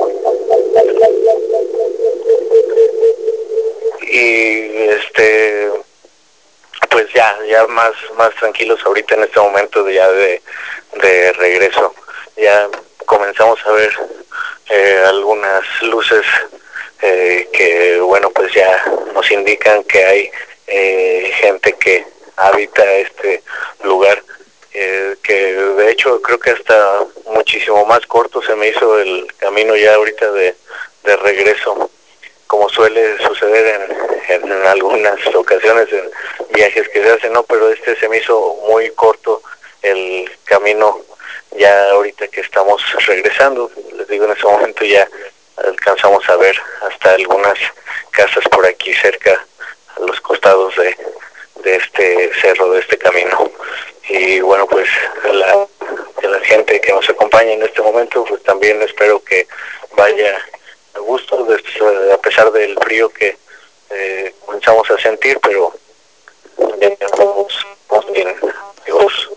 y este pues ya, ya más, más tranquilos ahorita en este momento de, ya de, de regreso. Ya comenzamos a ver eh, algunas luces eh, que, bueno, pues ya nos indican que hay eh, gente que habita este lugar, eh, que de hecho creo que hasta muchísimo más corto se me hizo el camino ya ahorita de, de regreso, como suele suceder en, en algunas ocasiones en viajes que se hacen, ¿no? Pero este se me hizo muy corto el camino ya ahorita que estamos regresando. Les digo, en ese momento ya alcanzamos a ver hasta algunas casas por aquí cerca, a los costados de, de este cerro, de este camino. Y bueno, pues la, de la gente que nos acompaña en este momento, pues también espero que vaya a gusto, a pesar del frío que eh, comenzamos a sentir, pero ya vamos, vamos bien, amigos.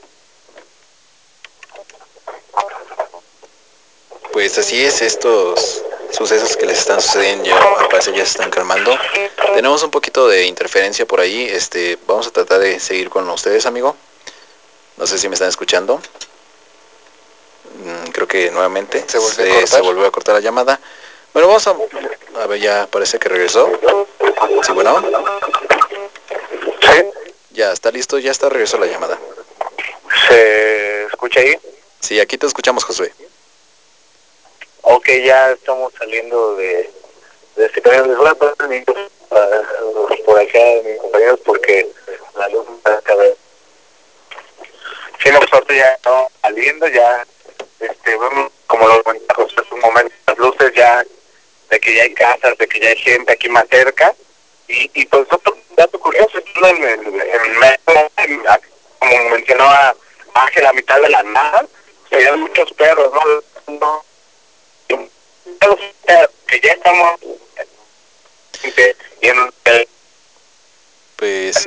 Pues así es, estos sucesos que les están sucediendo ya, al parecer ya se están calmando. Tenemos un poquito de interferencia por ahí, este, vamos a tratar de seguir con ustedes, amigo. No sé si me están escuchando. Mm, creo que nuevamente se volvió, se, se volvió a cortar la llamada. Bueno, vamos a, a ver, ya parece que regresó. Sí, bueno. ¿Sí? Ya está listo, ya está, regresó la llamada. ¿Se escucha ahí? Sí, aquí te escuchamos, Josué. Ok, ya estamos saliendo de, de este camino. Les voy a poner amigos por acá, mis compañeros, porque la luz está cada vez. Sí, nosotros ya estamos saliendo, ya este, vemos, como lo comentamos hace un momento, las luces ya de que ya hay casas, de que ya hay gente aquí más cerca, y, y pues otro dato curioso, en, en, en, en, como mencionaba Ángel, a mitad de la nada, se veían muchos perros, ¿no? no que ya estamos y en el, pues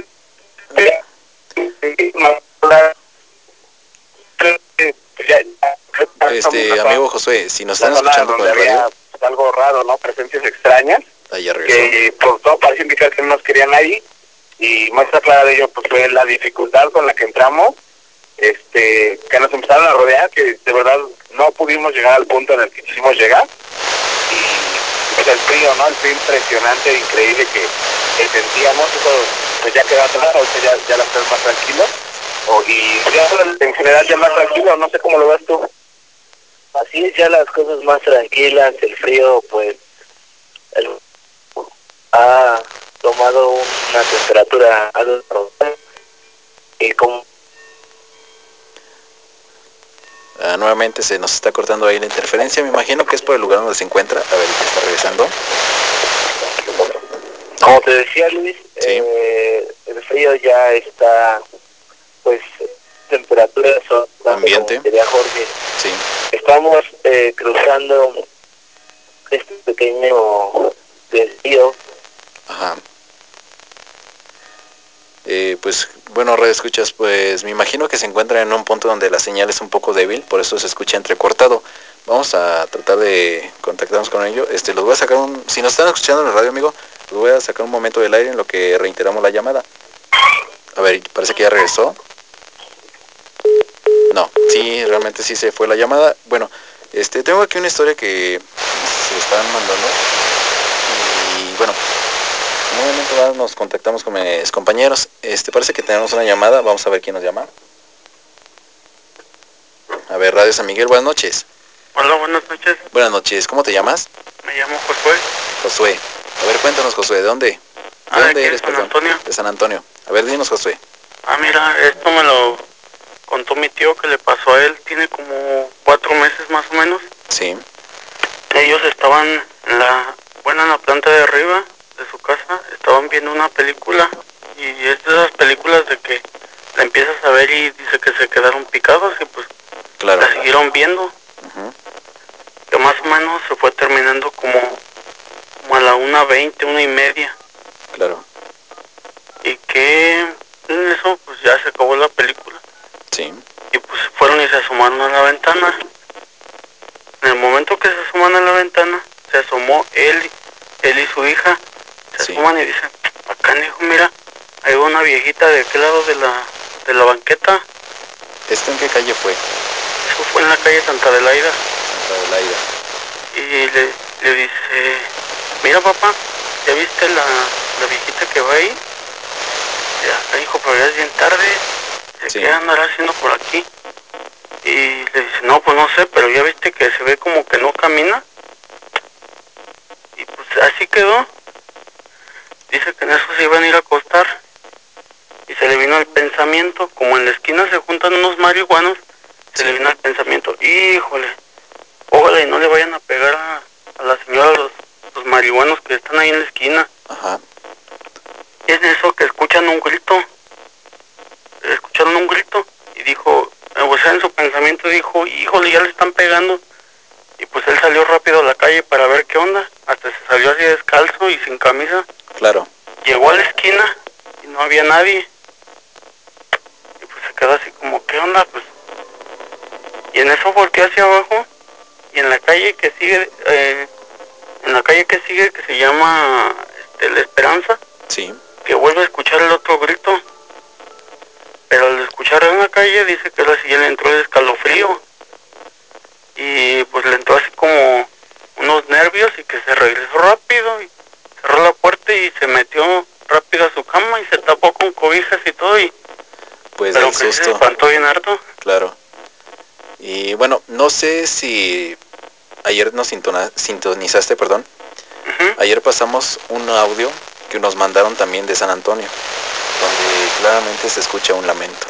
este amigo Josué, si nos están la zona escuchando por donde el radio, había, pues, algo raro, ¿no? Presencias extrañas. Ahí regresó. Que por todo parece indicar que no nos querían ahí. Y muestra clara de ello pues fue la dificultad con la que entramos, este, que nos empezaron a rodear, que de verdad no pudimos llegar al punto en el que quisimos llegar. Y pues el frío, ¿no? El frío impresionante, increíble que, que sentíamos, eso pues ya quedó atrás, ahorita ya, ya la estás más tranquilo. O, y ya en general ya más tranquilo, no sé cómo lo ves tú. Así es, ya las cosas más tranquilas, el frío pues el, ha tomado una temperatura algo y como uh, nuevamente se nos está cortando ahí la interferencia, me imagino que es por el lugar donde se encuentra. A ver, está regresando. Como te decía Luis, sí. eh, el frío ya está, pues, temperaturas son ambiente. Como diría Jorge. Sí. Estamos eh, cruzando este pequeño desvío. Ajá. Eh, pues bueno, radio escuchas, pues me imagino que se encuentra en un punto donde la señal es un poco débil, por eso se escucha entrecortado. Vamos a tratar de contactarnos con ello. Este, los voy a sacar un, si nos están escuchando en el radio, amigo, los voy a sacar un momento del aire en lo que reiteramos la llamada. A ver, parece que ya regresó. No, sí, realmente sí se fue la llamada. Bueno, este, tengo aquí una historia que se están mandando. Y bueno, en un momento más nos contactamos con mis compañeros. Este, parece que tenemos una llamada. Vamos a ver quién nos llama. A ver, Radio San Miguel, buenas noches. Hola, buenas noches. Buenas noches, ¿cómo te llamas? Me llamo Josué. Josué. A ver, cuéntanos, Josué, ¿de dónde? ¿De ah, dónde de eres, San perdón? Antonio. De San Antonio. A ver, dinos, Josué. Ah, mira, esto me lo contó mi tío que le pasó a él. Tiene como cuatro meses más o menos. Sí. Ellos estaban en la, bueno, en la planta de arriba de su casa. Estaban viendo una película. Y es de esas películas de que la empiezas a ver y dice que se quedaron picados y pues claro. La siguieron viendo. Uh-huh. Que más o menos se fue terminando como, como a la una veinte, una y media. Claro. Y que en eso pues ya se acabó la película. Sí. Y pues fueron y se asomaron a la ventana. En el momento que se asoman a la ventana, se asomó él, él y su hija. Se sí. asoman y dicen, acá hijo, mira, hay una viejita de aquel lado de la, de la banqueta. ¿Esto en qué calle fue? Eso fue en la calle Santa Adelaida. Santa Adelaida. Y le, le dice, mira papá, ¿ya viste la, la viejita que va ahí? Ya, hijo, pero ya es bien tarde. Sí. ¿Qué andará haciendo por aquí? Y le dice, no, pues no sé, pero ya viste que se ve como que no camina. Y pues así quedó. Dice que en eso se iban a ir a acostar. Y se le vino el pensamiento, como en la esquina se juntan unos marihuanos, se sí. le vino el pensamiento, híjole, ojalá y no le vayan a pegar a, a la señora los, los marihuanos que están ahí en la esquina. Ajá. Y es eso que escuchan un grito. Escucharon un grito y dijo, o sea, en su pensamiento dijo, híjole, ya le están pegando. Y pues él salió rápido a la calle para ver qué onda. Hasta se salió así descalzo y sin camisa. Claro. Llegó a la esquina y no había nadie. Y pues se quedó así como, ¿qué onda? Pues. Y en eso volteó hacia abajo. Y en la calle que sigue, eh, en la calle que sigue, que se llama este, La Esperanza. Sí. Que vuelve a escuchar el otro grito. Pero al escuchar en la calle dice que ahora sí ya le entró el escalofrío. Y pues le entró así como unos nervios y que se regresó rápido y cerró la puerta y se metió rápido a su cama y se tapó con cobijas y todo y pues pero del que susto. se espantó bien harto. Claro. Y bueno, no sé si ayer nos sintona, sintonizaste, perdón. Uh-huh. Ayer pasamos un audio que nos mandaron también de San Antonio, donde claramente se escucha un lamento.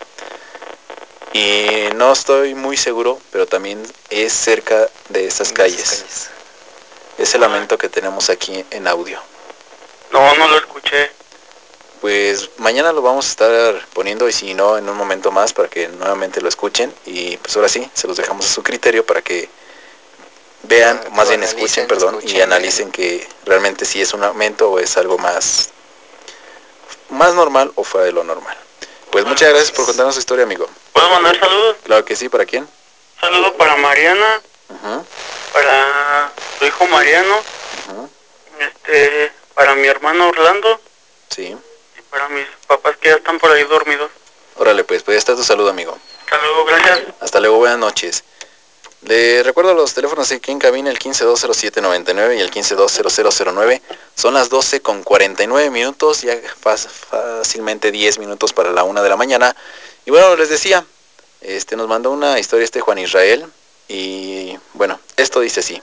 Y no estoy muy seguro, pero también es cerca de esas calles. calles. Es el lamento que tenemos aquí en audio. No, no lo escuché. Pues mañana lo vamos a estar poniendo y si no, en un momento más para que nuevamente lo escuchen. Y pues ahora sí, se los dejamos a su criterio para que vean, ah, más bien escuchen, perdón, escuchen, y analicen que realmente si es un aumento o es algo más, más normal o fuera de lo normal. Pues muchas gracias por contarnos su historia, amigo. ¿Puedo mandar saludos? Claro que sí, ¿para quién? saludo para Mariana, uh-huh. para su hijo Mariano, uh-huh. este, para mi hermano Orlando, sí, y para mis papás que ya están por ahí dormidos. Órale, pues, pues ya está tu saludo, amigo. Hasta luego, gracias. Hasta luego, buenas noches. Le recuerdo los teléfonos aquí en cabina, el quince dos cero siete noventa y nueve y el quince dos cero cero cero nueve. Son las doce con cuarenta y nueve minutos, ya fácilmente diez minutos para la una de la mañana. Y bueno, les decía, este nos mandó una historia este Juan Israel. Y bueno, esto dice así.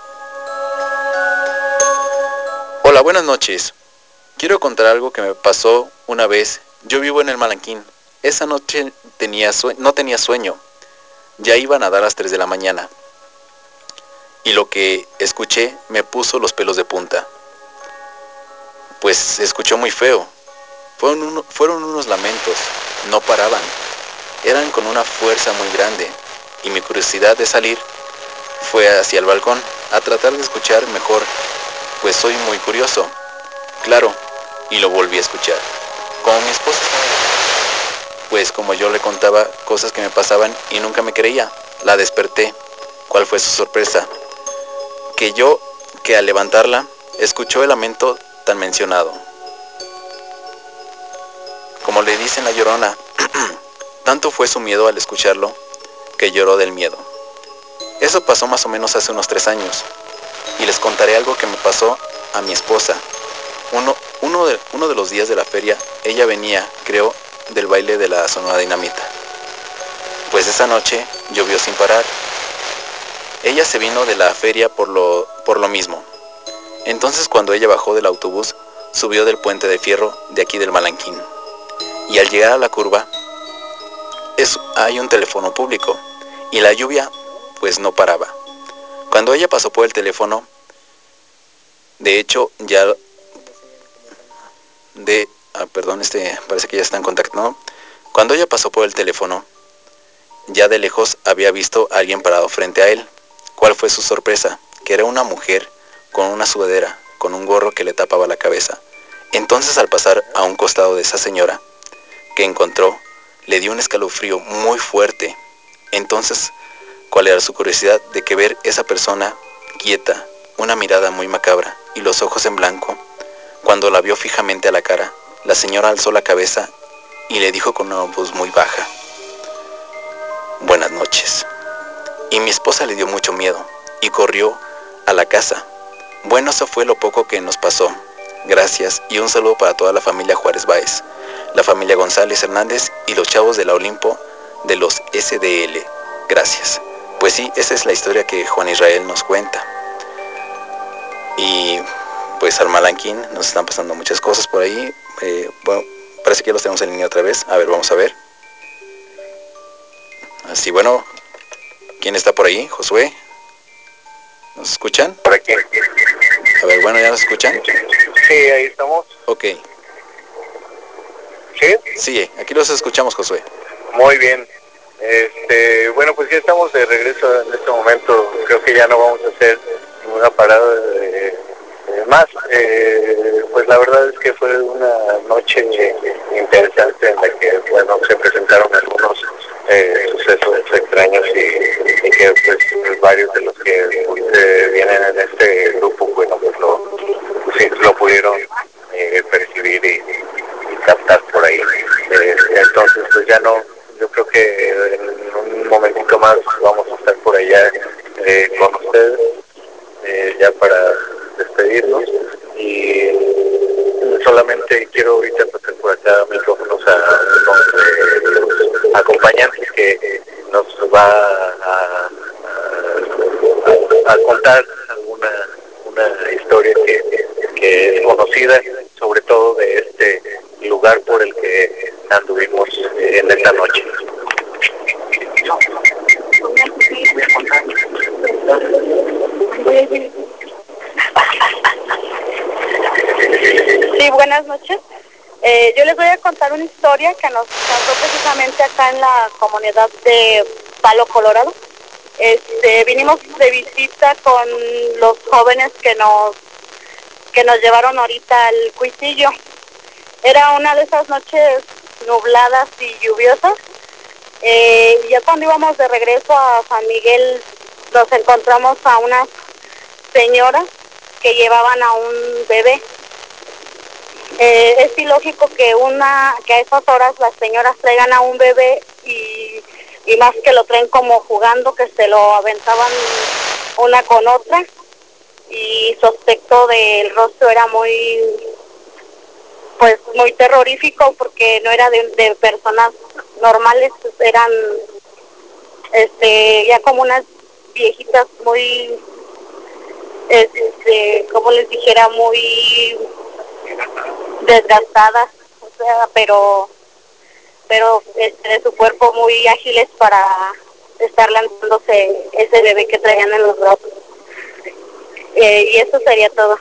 Hola, buenas noches. Quiero contar algo que me pasó una vez. Yo vivo en el Malanquín. Esa noche tenía sue- no tenía sueño. Ya iban a dar las tres de la mañana. Y lo que escuché me puso los pelos de punta. Pues se escuchó muy feo. Fueron, uno, fueron unos lamentos. No paraban. Eran con una fuerza muy grande. Y mi curiosidad de salir fue hacia el balcón a tratar de escuchar mejor. Pues soy muy curioso. Claro. Y lo volví a escuchar. Como mi esposa estaba... Pues como yo le contaba cosas que me pasaban y nunca me creía, la desperté. ¿Cuál fue su sorpresa? Que yo, que al levantarla, escuchó el lamento tan mencionado. Como le dicen la Llorona, tanto fue su miedo al escucharlo, que lloró del miedo. Eso pasó más o menos hace unos tres años. Y les contaré algo que me pasó a mi esposa. Uno, uno, de, uno de los días de la feria, ella venía, creo, del baile de la Sonora Dinamita. Pues esa noche llovió sin parar. Ella se vino de la feria por lo, por lo mismo. Entonces cuando ella bajó del autobús, subió del puente de fierro de aquí del Malanquín. Y al llegar a la curva, es, hay un teléfono público. Y la lluvia, pues no paraba. Cuando ella pasó por el teléfono, de hecho ya... De... Ah, perdón, este parece que ya está en contacto, ¿no? Cuando ella pasó por el teléfono, ya de lejos había visto a alguien parado frente a él. ¿Cuál fue su sorpresa? Que era una mujer con una sudadera, con un gorro que le tapaba la cabeza. Entonces al pasar a un costado de esa señora que encontró, le dio un escalofrío muy fuerte. Entonces, ¿cuál era su curiosidad? De que ver esa persona quieta, una mirada muy macabra y los ojos en blanco. Cuando la vio fijamente a la cara, la señora alzó la cabeza y le dijo con una voz muy baja: buenas noches. Y mi esposa le dio mucho miedo y corrió a la casa. Bueno, eso fue lo poco que nos pasó. Gracias y un saludo para toda la familia Juárez Báez, la familia González Hernández y los chavos de la Olimpo de los S D L. Gracias. Pues sí, esa es la historia que Juan Israel nos cuenta. Y pues al Malanquín nos están pasando muchas cosas por ahí. Eh, bueno, parece que ya los tenemos en línea otra vez. A ver, vamos a ver. Así, bueno, ¿quién está por ahí? Josué. ¿Nos escuchan? Por aquí. A ver, bueno, ¿ya nos escuchan? Sí, ahí estamos. Ok. ¿Sí? Sí, aquí los escuchamos, Josué. Muy bien. Este, bueno, pues ya estamos de regreso en este momento. Creo que ya no vamos a hacer ninguna parada de, de más. Eh, pues la verdad es que fue una noche interesante en la que, bueno, se presentaron algunos eh, sucesos extraños y, y que pues varios de los que eh, vienen en este grupo, bueno, pues lo, sí, lo pudieron eh, percibir y, y captar por ahí. Eh, entonces pues ya no, yo creo que en un momentito más vamos a estar por allá eh, con ustedes, eh, ya para despedirnos, y solamente quiero ahorita pasar por acá micrófonos a los acompañantes que nos va a, a, a contar alguna una historia que, que es conocida, sobre todo de este lugar por el que anduvimos en esta noche. Sí, buenas noches. Eh, yo les voy a contar una historia que nos pasó precisamente acá en la comunidad de Palo Colorado. Este, vinimos de visita con los jóvenes que nos que nos llevaron ahorita al Cuisillo. Era una de esas noches nubladas y lluviosas, Eh, ya cuando íbamos de regreso a San Miguel, nos encontramos a unas señoras que llevaban a un bebé. Eh, es ilógico que una que a esas horas las señoras traigan a un bebé y, y más que lo traen como jugando, que se lo aventaban una con otra, y su aspecto del rostro era muy, pues muy terrorífico, porque no era de, de personas normales, eran este ya como unas viejitas muy, este, como les dijera, muy desgastadas, o sea, pero pero este, de su cuerpo muy ágiles para estar lanzándose ese bebé que traían en los brazos. Eh, y eso sería todo.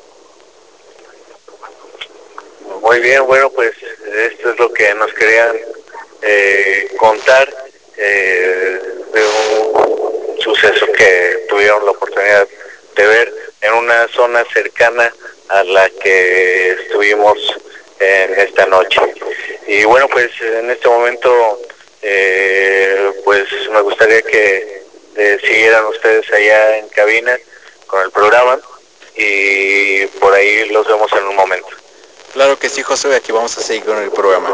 Muy bien, bueno, pues esto es lo que nos querían eh, contar eh, de un suceso que tuvieron la oportunidad de ver en una zona cercana a la que estuvimos en esta noche. Y bueno, pues en este momento eh, pues me gustaría que eh, siguieran ustedes allá en cabina con el programa y por ahí los vemos en un momento. Claro que sí, Josué, aquí vamos a seguir con el programa.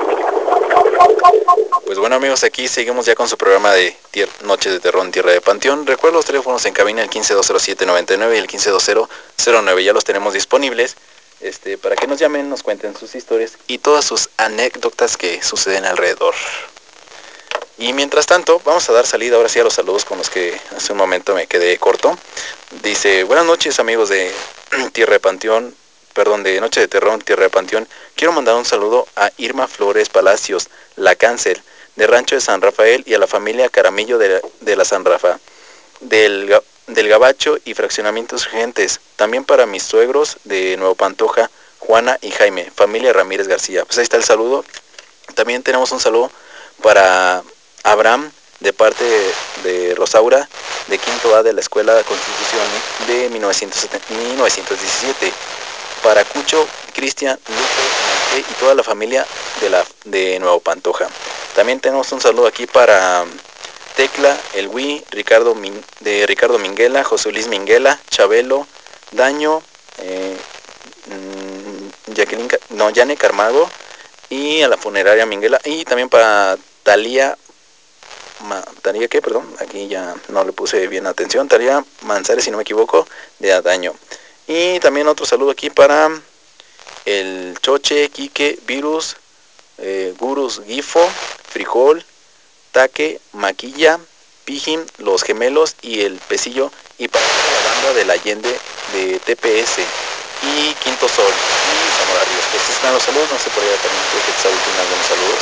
Pues bueno, amigos, aquí seguimos ya con su programa de tier Noches de Terror en Tierra de Panteón. Recuerdo los teléfonos en cabina, el quince dos cero siete noventa y nueve y el quince dos cero cero nueve. Ya los tenemos disponibles este, para que nos llamen, nos cuenten sus historias y todas sus anécdotas que suceden alrededor. Y mientras tanto, vamos a dar salida ahora sí a los saludos con los que hace un momento me quedé corto. Dice, buenas noches, amigos de Tierra de Panteón. Perdón, de Noche de Terror, Tierra de Panteón. Quiero mandar un saludo a Irma Flores Palacios, la Cáncer, de Rancho de San Rafael, y a la familia Caramillo de la, de la San Rafa, del, del Gabacho y Fraccionamientos Gentes. También para mis suegros de Nuevo Pantoja, Juana y Jaime, familia Ramírez García. Pues ahí está el saludo. También tenemos un saludo para Abraham, de parte de Rosaura, de quinto A de la Escuela de Constitución de mil novecientos diecisiete. Para Cucho, Cristian, Lupe y toda la familia de, la, de Nuevo Pantoja. También tenemos un saludo aquí para Tecla, El Wii, Ricardo, de Ricardo Minguela, José Luis Minguela, Chabelo, Daño, eh, Jacqueline, no, Yane Carmago, y a la funeraria Minguela, y también para Talía, Ma, Talía, ¿qué? Perdón, aquí ya no le puse bien atención, Talía Manzares, si no me equivoco, de Adaño. Y también otro saludo aquí para el Choche, Quique, Virus, eh, Gurus, Gifo, Frijol, Taque, Maquilla, Pijim, Los Gemelos y el Pesillo, y para la banda de la Allende de T P S y Quinto Sol y Zamora Ríos. Pues están los saludos, no sé por allá también creo que Xavi tiene algunos saludos.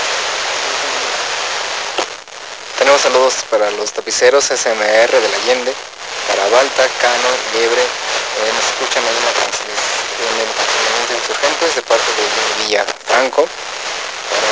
Tenemos saludos para los tapiceros S M R de la Allende, para Balta, Cano, Liebre, eh, nos escuchan ahí en, la en el funcionamiento de Insurgentes de parte de Villa Franco, para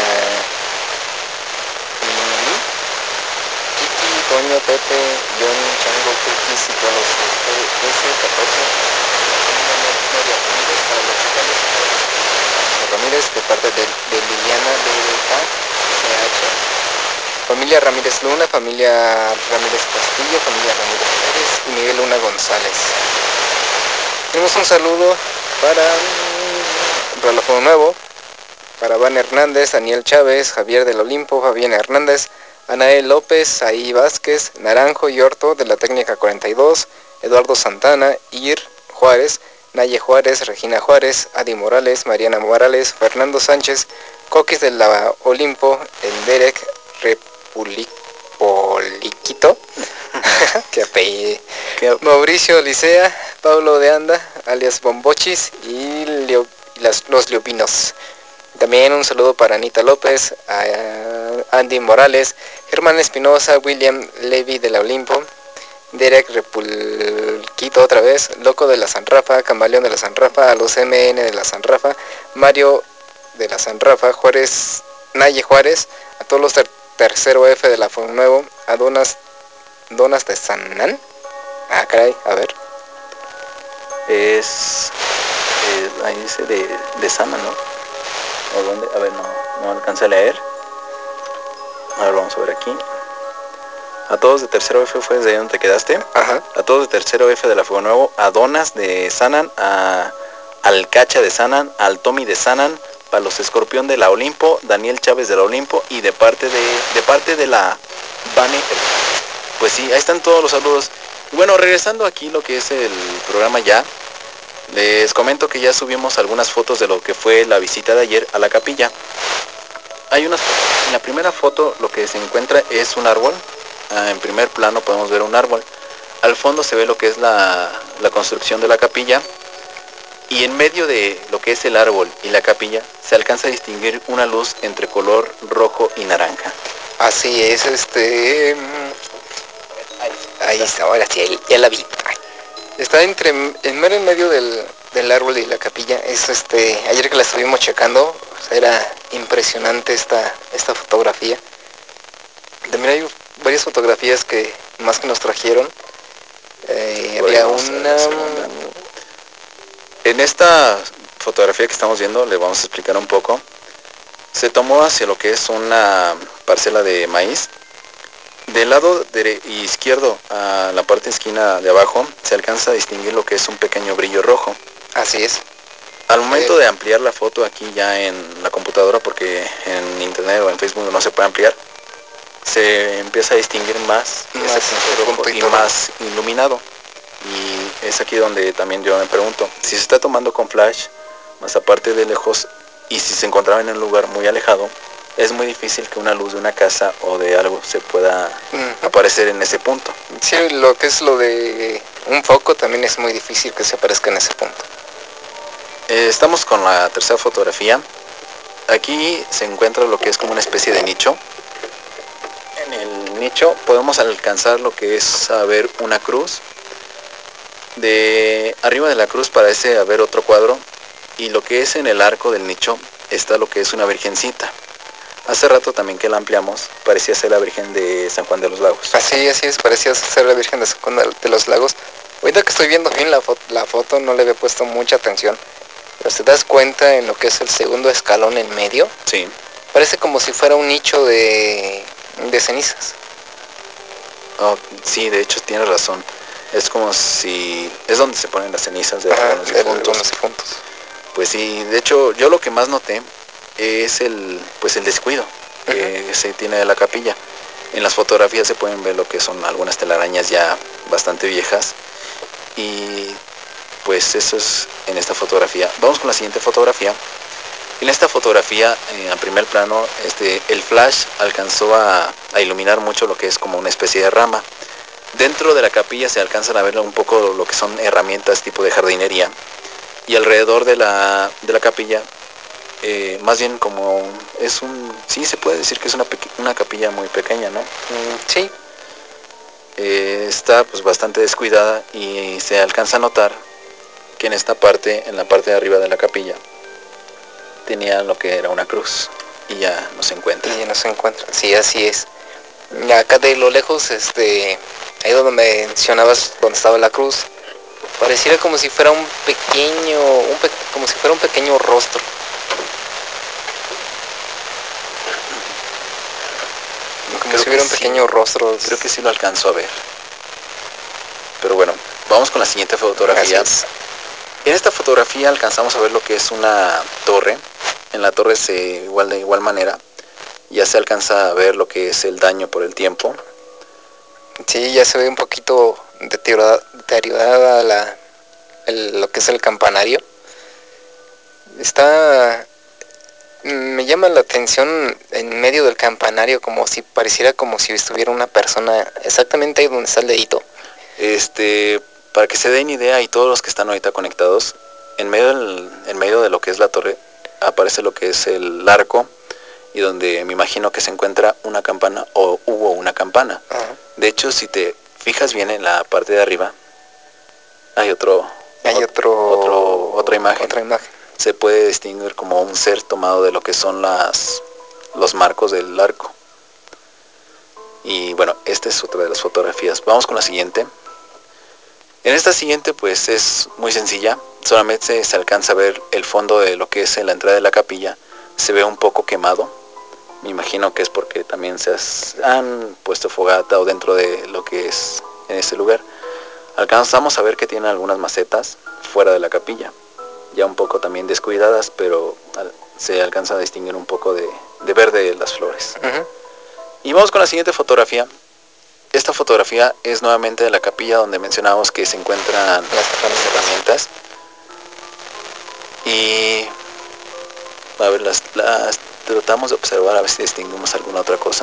Kiki, Toño, Pepe, Johnny, Chango, Cookies y todos los S catorce, para los chicales, Ramírez de parte de, de Liliana B K C H, familia Ramírez Luna, familia Ramírez Castillo, familia Ramírez Pérez y Miguel Luna González. Tenemos un saludo para Reloj Nuevo, para Van Hernández, Daniel Chávez, Javier del Olimpo, Fabián Hernández, Anael López, Ahí Vázquez, Naranjo y Horto de la Técnica cuarenta y dos, Eduardo Santana, Ir Juárez, Naye Juárez, Regina Juárez, Adi Morales, Mariana Morales, Fernando Sánchez, Coquis de la Olimpo, el Derek Republiquito, que apellido, Mauricio Licea, Pablo de Anda, alias Bombochis y Leo, las, los Leopinos. También un saludo para Anita López, a Andy Morales, Germán Espinosa, William Levy de la Olimpo, Derek Repulquito otra vez, Loco de la San Rafa, Camaleón de la San Rafa, a los M N de la San Rafa, Mario de la San Rafa, Juárez, Naye Juárez, a todos los ter tercero F de la Fuego Nuevo, a Donas, Donas de Sanán. Ah, caray, a ver. Es, eh, ahí dice de, de Sana, ¿no? ¿O dónde? A ver, no, no alcancé a leer. A ver, vamos a ver aquí. A todos de tercero F fue desde donde te quedaste. Ajá. A todos de tercero F de la Fuego Nuevo, a Donas de Sanan, a al Cacha de Sanan, al Tommy de Sanan, para los Escorpión de la Olimpo, Daniel Chávez de la Olimpo y de parte de de parte de la Vane. Pues sí, ahí están todos los saludos. Bueno, regresando aquí lo que es el programa ya, les comento que ya subimos algunas fotos de lo que fue la visita de ayer a la capilla. Hay unas, en la primera foto lo que se encuentra es un árbol. Ah, en primer plano podemos ver un árbol. Al fondo se ve lo que es la, la construcción de la capilla. Y en medio de lo que es el árbol y la capilla se alcanza a distinguir una luz entre color rojo y naranja. Así es, este... Ahí, ahí está, ahora sí, ya la vi. Está entre, en mero en medio del, del árbol y la capilla. Es este, ayer que la estuvimos checando, o sea, era impresionante esta, esta fotografía. También hay varias fotografías que más que nos trajeron. Eh, había una... En esta fotografía que estamos viendo, le vamos a explicar un poco. Se tomó hacia lo que es una parcela de maíz. Del lado dere- izquierdo, a la parte esquina de abajo, se alcanza a distinguir lo que es un pequeño brillo rojo. Así es. Al momento de ampliar la foto aquí ya en la computadora, porque en internet o en Facebook no se puede ampliar, se empieza a distinguir más, más ese punto rojo y más iluminado. Y es aquí donde también yo me pregunto, si se está tomando con flash, más aparte de lejos, y si se encontraba en un lugar muy alejado, es muy difícil que una luz de una casa o de algo se pueda uh-huh. aparecer en ese punto. Sí, lo que es lo de un foco también es muy difícil que se aparezca en ese punto. Eh, estamos con la tercera fotografía. Aquí se encuentra lo que es como una especie de nicho. En el nicho podemos alcanzar lo que es a ver una cruz. De arriba de la cruz parece haber otro cuadro. Y lo que es en el arco del nicho está lo que es una virgencita. Hace rato también que la ampliamos, parecía ser la Virgen de San Juan de los Lagos. Así, así es, parecía ser la Virgen de San Juan de los Lagos. Ahorita que estoy viendo bien la, fo- la foto, no le había puesto mucha atención. Pero te das cuenta en lo que es el segundo escalón en medio. Sí. Parece como si fuera un nicho de, de cenizas. Oh, sí, de hecho tienes razón. Es como si... es donde se ponen las cenizas de Ajá, algunos difuntos. Los difuntos. Pues sí, de hecho yo lo que más noté es el pues el descuido que uh-huh. se tiene de la capilla. En las fotografías se pueden ver lo que son algunas telarañas ya bastante viejas y pues eso es en esta fotografía. Vamos con la siguiente fotografía. En esta fotografía, eh, en primer plano, este, el flash alcanzó a, a iluminar mucho lo que es como una especie de rama. Dentro de la capilla se alcanzan a ver un poco lo que son herramientas tipo de jardinería. Y alrededor de la, de la capilla, eh, más bien como es un... sí, se puede decir que es una, peque- una capilla muy pequeña, ¿no? Mm, sí. Eh, está pues bastante descuidada y se alcanza a notar que en esta parte, en la parte de arriba de la capilla, tenía lo que era una cruz y ya no se encuentra. Y ya no se encuentra, sí, así es. Acá de lo lejos, este, ahí donde mencionabas donde estaba la cruz, pareciera como si fuera un pequeño, un pe- como si fuera un pequeño rostro. Como creo si hubiera un sí, pequeño rostro. Creo que sí lo alcanzo a ver. Pero bueno, vamos con la siguiente fotografía. En esta fotografía alcanzamos a ver lo que es una torre. En la torre se igual de igual manera ya se alcanza a ver lo que es el daño por el tiempo. Sí, ya se ve un poquito deteriorada, deteriorada la, el, lo que es el campanario. Está... me llama la atención en medio del campanario, como si pareciera como si estuviera una persona exactamente ahí donde está el dedito. Este, para que se den idea y todos los que están ahorita conectados, en medio del, en medio de lo que es la torre aparece lo que es el arco y donde me imagino que se encuentra una campana o hubo una campana. Uh-huh. De hecho, si te fijas bien en la parte de arriba, hay otro, hay otro, otro otra imagen. Otra imagen. Se puede distinguir como un ser tomado de lo que son las los marcos del arco. Y bueno, esta es otra de las fotografías. Vamos con la siguiente. En esta siguiente pues es muy sencilla. Solamente se alcanza a ver el fondo de lo que es la entrada de la capilla. Se ve un poco quemado. Me imagino que es porque también se han puesto fogata o dentro de lo que es en ese lugar. Alcanzamos a ver que tiene algunas macetas fuera de la capilla, ya un poco también descuidadas, pero se alcanza a distinguir un poco de, de verde las flores. Uh-huh. Y vamos con la siguiente fotografía. Esta fotografía es nuevamente de la capilla donde mencionábamos que se encuentran las herramientas. Y a ver, las, las tratamos de observar a ver si distinguimos alguna otra cosa.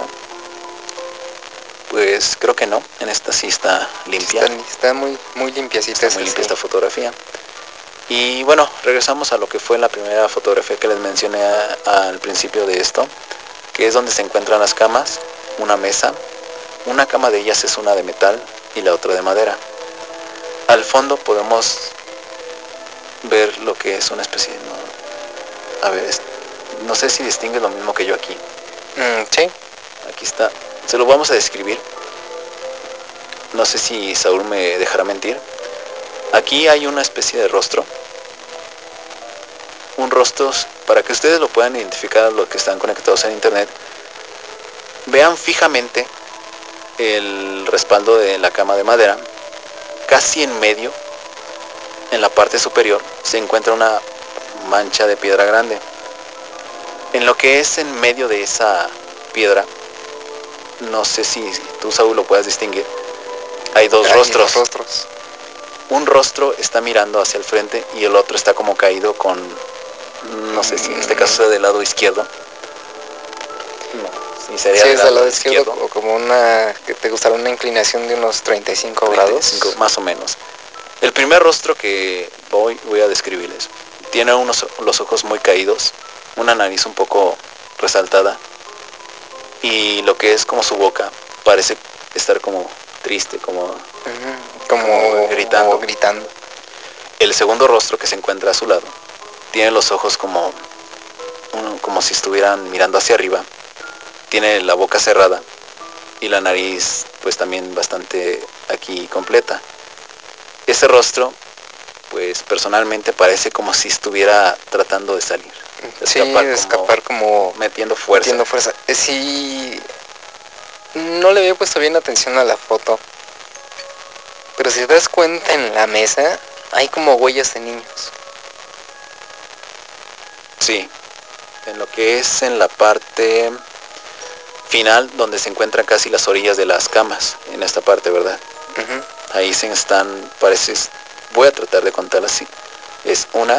Pues creo que no, en esta sí está limpia. Está, está muy, muy limpiacita. Está muy limpia esta fotografía. Y bueno, regresamos a lo que fue la primera fotografía que les mencioné a, a, al principio de esto, que es donde se encuentran las camas, una mesa. Una cama de ellas es una de metal y la otra de madera. Al fondo podemos ver lo que es una especie de... No, a ver, es, no sé si distingue lo mismo que yo aquí. Mm, sí. Aquí está. Se lo vamos a describir. No sé si Saúl me dejará mentir. Aquí hay una especie de rostro. Un rostro, para que ustedes lo puedan identificar, los que están conectados en internet. Vean fijamente el respaldo de la cama de madera. Casi en medio, en la parte superior, se encuentra una mancha de piedra grande. En lo que es en medio de esa piedra, no sé si tú, Saúl, lo puedas distinguir, hay dos hay rostros. Dos rostros. Un rostro está mirando hacia el frente y el otro está como caído con, no sé si en este caso sea del lado izquierdo. No. Si sería sí, del lado, lado izquierdo, izquierdo o como una, que te gustará una inclinación de unos treinta y cinco grados. Más o menos. El primer rostro que voy, voy a describirles tiene unos, los ojos muy caídos, una nariz un poco resaltada y lo que es como su boca parece estar como triste, como, uh-huh. como, como gritando. Como gritando. El segundo rostro que se encuentra a su lado tiene los ojos como, como si estuvieran mirando hacia arriba. Tiene la boca cerrada y la nariz pues también bastante aquí completa. Ese rostro pues personalmente parece como si estuviera tratando de salir. De sí, escapar, de escapar como, como metiendo fuerza. Metiendo fuerza. Eh, sí, no le había puesto bien atención a la foto, pero si te das cuenta en la mesa hay como huellas de niños. Sí, en lo que es en la parte final donde se encuentran casi las orillas de las camas, en esta parte, ¿verdad? Uh-huh. Ahí se están, parece, voy a tratar de contarlas así. Es una,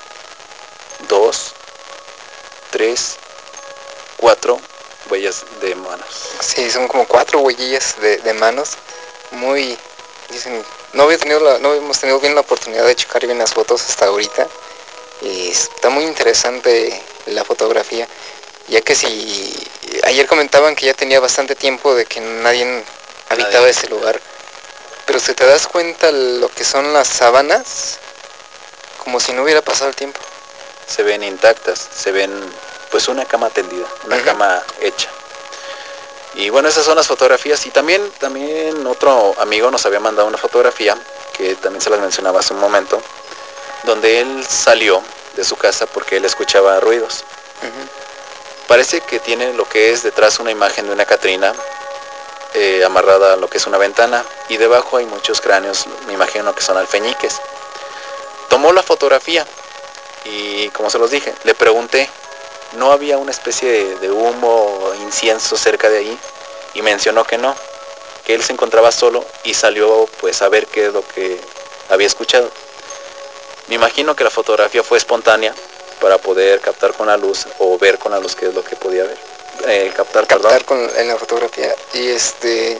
dos, tres, cuatro huellas de manos. Sí, son como cuatro huellillas de, de manos. Muy, dicen, no había tenido la, no hemos tenido bien la oportunidad de checar bien las fotos hasta ahorita. Y está muy interesante la fotografía, ya que si ayer comentaban que ya tenía bastante tiempo de que nadie habitaba nadie. ese lugar, pero si te das cuenta lo que son las sábanas, como si no hubiera pasado el tiempo. Se ven intactas, se ven pues una cama tendida, una uh-huh. cama hecha. Y bueno, esas son las fotografías. Y también, también otro amigo nos había mandado una fotografía, que también se las mencionaba hace un momento, donde él salió de su casa porque él escuchaba ruidos. Uh-huh. Parece que tiene lo que es detrás una imagen de una Catrina eh, amarrada a lo que es una ventana, y debajo hay muchos cráneos, me imagino que son alfeñiques. Tomó la fotografía y, como se los dije, le pregunté, ¿no había una especie de, de humo o incienso cerca de ahí? Y mencionó que no, que él se encontraba solo y salió pues a ver qué es lo que había escuchado. Me imagino que la fotografía fue espontánea para poder captar con la luz o ver con la luz qué es lo que podía ver. Eh, captar, captar con, en la fotografía. Y este,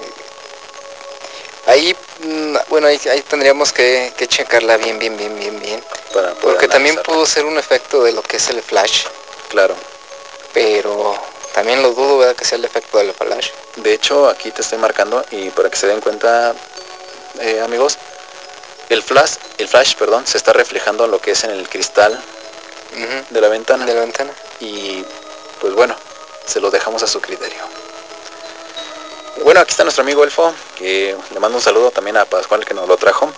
ahí, bueno, ahí, ahí tendríamos que, que checarla bien, bien, bien, bien, bien. Para porque también pudo ser un efecto de lo que es el flash. Claro. Pero también lo dudo, ¿verdad?, que sea el efecto del flash. De hecho, aquí te estoy marcando, y para que se den cuenta, eh, amigos, el flash, el flash, perdón, se está reflejando lo que es en el cristal uh-huh. de la ventana. De la ventana. Y pues bueno, se lo dejamos a su criterio. Bueno, aquí está nuestro amigo Elfo, que le mando un saludo también a Pascual, que nos lo trajo.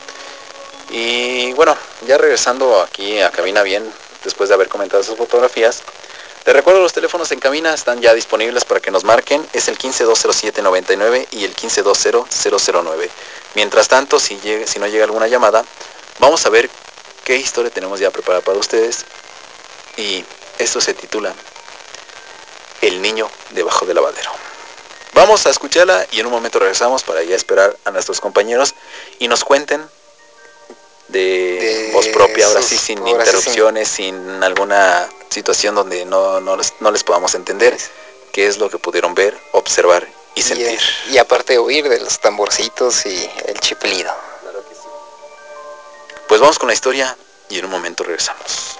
Y bueno, ya regresando aquí a cabina bien, después de haber comentado esas fotografías, Les recuerdo, los teléfonos en cabina están ya disponibles para que nos marquen. Es el quince dos cero siete noventa y nueve y el quince dos cero cero cero nueve. Mientras tanto, si, llegue, si no llega alguna llamada, vamos a ver qué historia tenemos ya preparada para ustedes. Y esto se titula El niño debajo del lavadero. Vamos a escucharla y en un momento regresamos para ya esperar a nuestros compañeros y nos cuenten de, de voz propia, ahora sí, sin interrupciones, sin... sin alguna situación donde no, no, les, no les podamos entender qué es lo que pudieron ver, observar y sentir. Y, y aparte de oír de los tamborcitos y el chiflido. Claro que sí. Pues vamos con la historia y en un momento regresamos.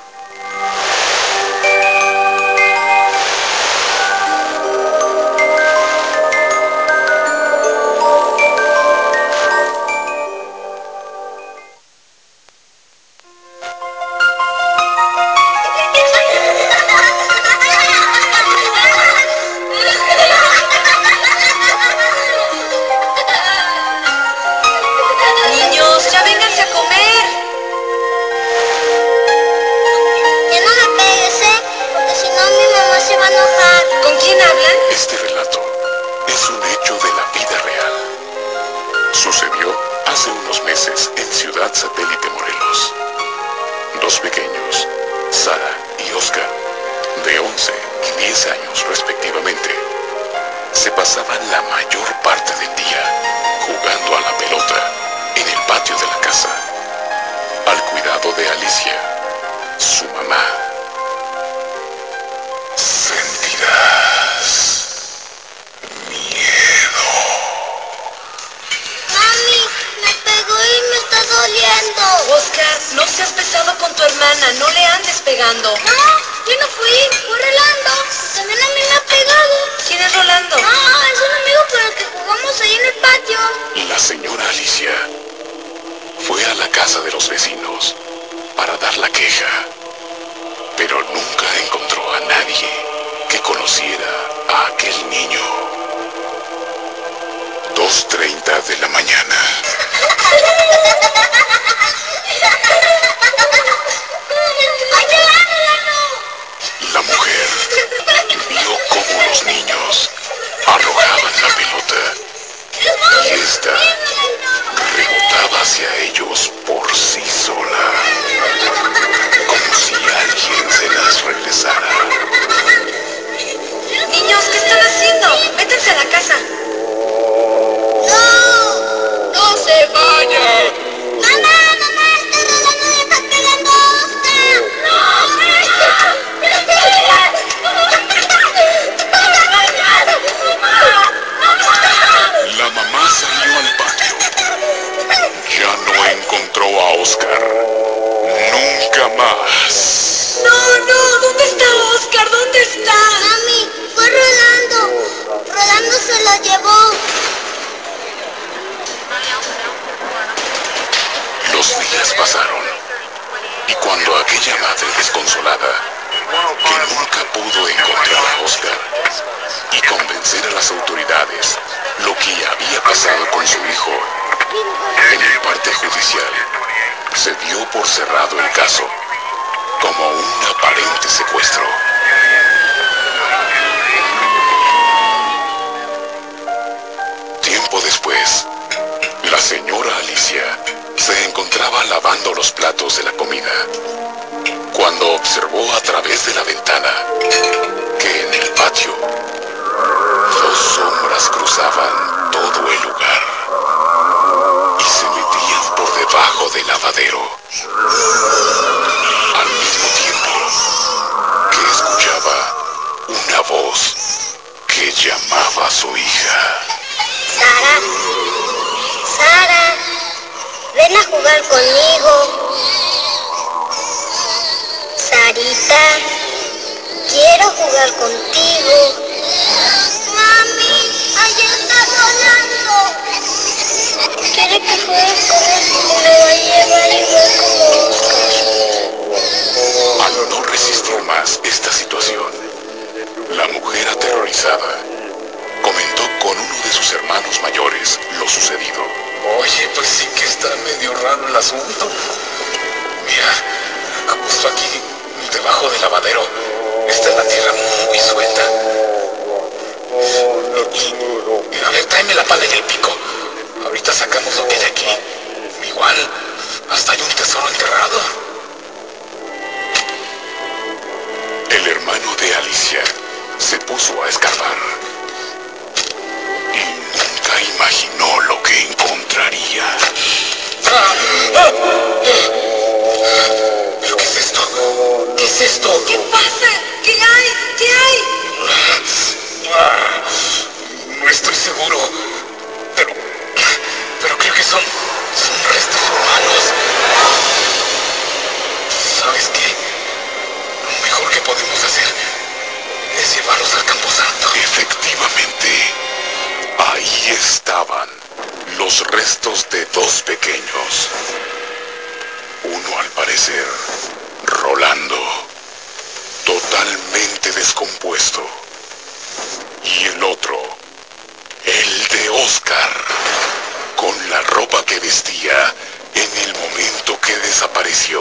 Niños, ya vénganse a comer. Ya no me pegues, ¿eh? Porque si no mi mamá se va a enojar. ¿Con quién hablan? Este relato es un hecho de la vida real. Sucedió hace unos meses en Ciudad Satélite, Morelos. Dos pequeños, Sara y Oscar, de once y diez años respectivamente, se pasaban la mayor parte del día jugando a la pelota en el patio de la casa, al cuidado de Alicia, su mamá. Sentirás miedo. Mami, me pegó y me está doliendo. Oscar, no seas pesado con tu hermana, no le andes pegando. No, yo no fui, fue Rolando. También a mí me ha pegado. ¿Quién es Rolando? Ah, es un amigo con el que jugamos ahí en el patio. La señora Alicia fue a la casa de los vecinos para dar la queja, pero nunca encontró a nadie que conociera a aquel niño. dos treinta de la mañana. La mujer vio cómo los niños arrojaban la pelota y esta rebotaba hacia ellos por sí sola, como si alguien se las regresara. Niños, ¿qué están haciendo? Métanse a la casa. ¡No! ¡No se vayan! ¡Mamá, mamá! ¡Está Rolando y está pegando a Oscar! La mamá salió al patio. Ya no encontró a Oscar. Nunca más. No, no, ¿dónde está Oscar? ¿Dónde está? Mami, fue Rolando. Rolando se lo llevó. Los días pasaron y cuando aquella madre desconsolada, que nunca pudo encontrar a Oscar y convencer a las autoridades lo que había pasado con su hijo, en el parte judicial se dio por cerrado el caso como un aparente secuestro. Tiempo después, la señora Alicia se encontraba lavando los platos de la comida cuando observó a través de la ventana que en el patio dos sombras cruzaban todo el lugar y se metían por debajo del lavadero, al mismo tiempo que escuchaba una voz que llamaba a su hija. Sara, Sara, ven a jugar conmigo. Sarita, quiero jugar contigo. Mami, allá está Rolando. Quiere que juegues con él y me va a llevar igual como Oscar. Al no resistir más esta situación, la mujer aterrorizada comentó con uno de sus hermanos mayores lo sucedido. Oye, pues sí que está medio raro el asunto. Mira, justo aquí, debajo del lavadero, Está la tierra muy suelta. A ver, tráeme la pala y el pico. Ahorita sacamos lo que hay de aquí. Igual, hasta hay un tesoro enterrado. El hermano de Alicia se puso a escarbar y nunca imaginó lo que encontraría. Ah, ah, ¿Pero qué es esto? ¿Qué es esto? ¿Qué pasa? ¿Qué hay? ¿Qué hay? Ah, no estoy seguro, pero, pero creo que son, son restos humanos. ¿Sabes qué? Lo mejor que podemos hacer es llevarlos al camposanto. Efectivamente, ahí estaban los restos de dos pequeños. Uno, al parecer, Rolando, totalmente descompuesto. Y el otro, el de Oscar, con la ropa que vestía en el momento que desapareció.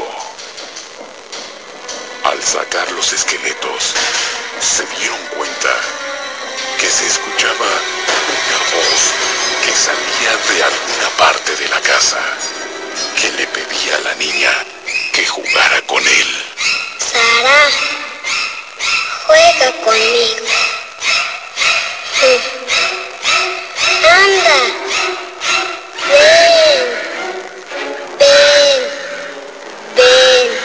Al sacar los esqueletos, se dieron cuenta que se escuchaba una voz que salía de alguna parte de la casa, que le pedía a la niña que jugara con él. Sara, juega conmigo. Anda, ven, ven, ven.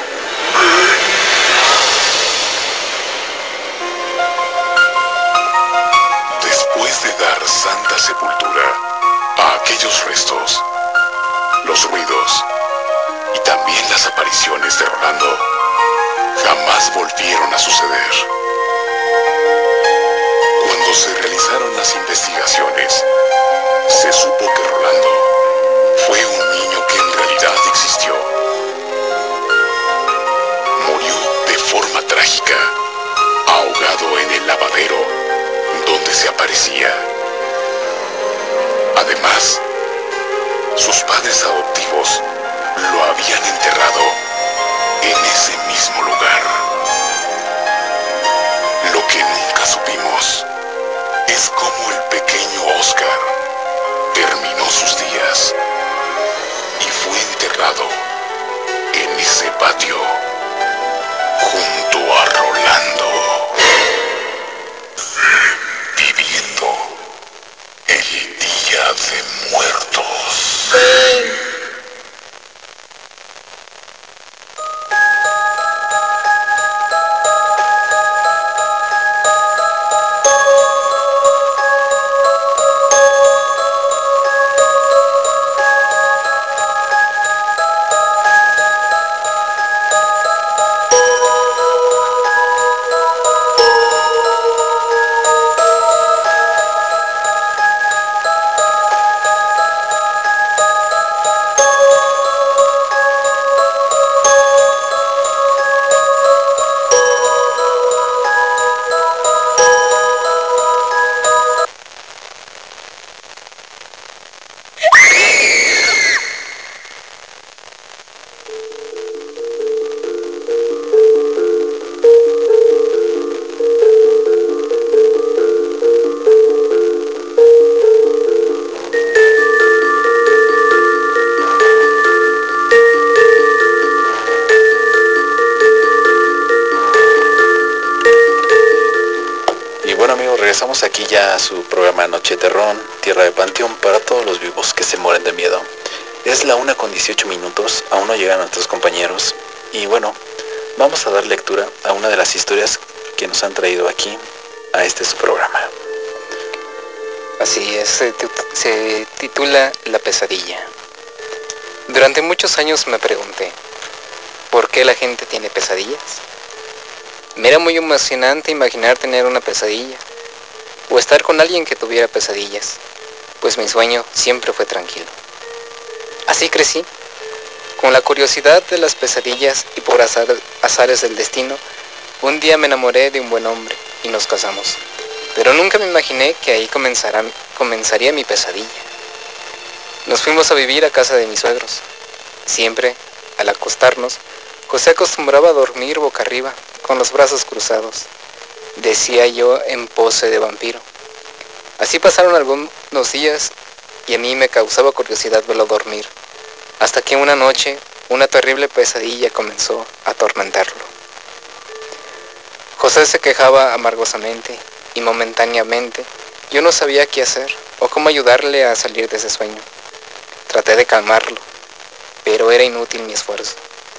Después de dar santa sepultura a aquellos restos, los ruidos y también las apariciones de Rolando jamás volvieron a suceder. Cuando se realizaron las investigaciones, se supo que Rolando fue un niño que en realidad existió. Murió de forma trágica, ahogado en el lavadero donde se aparecía. Además, sus padres adoptivos lo habían enterrado en ese mismo lugar. Lo que nunca supimos es cómo el pequeño Oscar terminó sus días y fue enterrado en ese patio junto a Rolando, viviendo el Día de Muertos. Regresamos aquí ya a su programa Noche Terrón, Tierra de Panteón para todos los vivos que se mueren de miedo. Es la una con dieciocho minutos, aún no llegan nuestros compañeros. Y bueno, vamos a dar lectura a una de las historias que nos han traído aquí a este su programa. Así es, se, se titula La pesadilla. Durante muchos años me pregunté, ¿por qué la gente tiene pesadillas? Me era muy emocionante imaginar tener una pesadilla, o estar con alguien que tuviera pesadillas, pues mi sueño siempre fue tranquilo. Así crecí, con la curiosidad de las pesadillas, y por azar, azares del destino, un día me enamoré de un buen hombre y nos casamos. Pero nunca me imaginé que ahí comenzara, comenzaría mi pesadilla. Nos fuimos a vivir a casa de mis suegros. Siempre, al acostarnos, José acostumbraba a dormir boca arriba, con los brazos cruzados, decía yo en pose de vampiro. Así pasaron algunos días y a mí me causaba curiosidad verlo dormir, hasta que una noche una terrible pesadilla comenzó a atormentarlo. José se quejaba amargosamente y momentáneamente yo no sabía qué hacer o cómo ayudarle a salir de ese sueño. Traté de calmarlo, pero era inútil mi esfuerzo,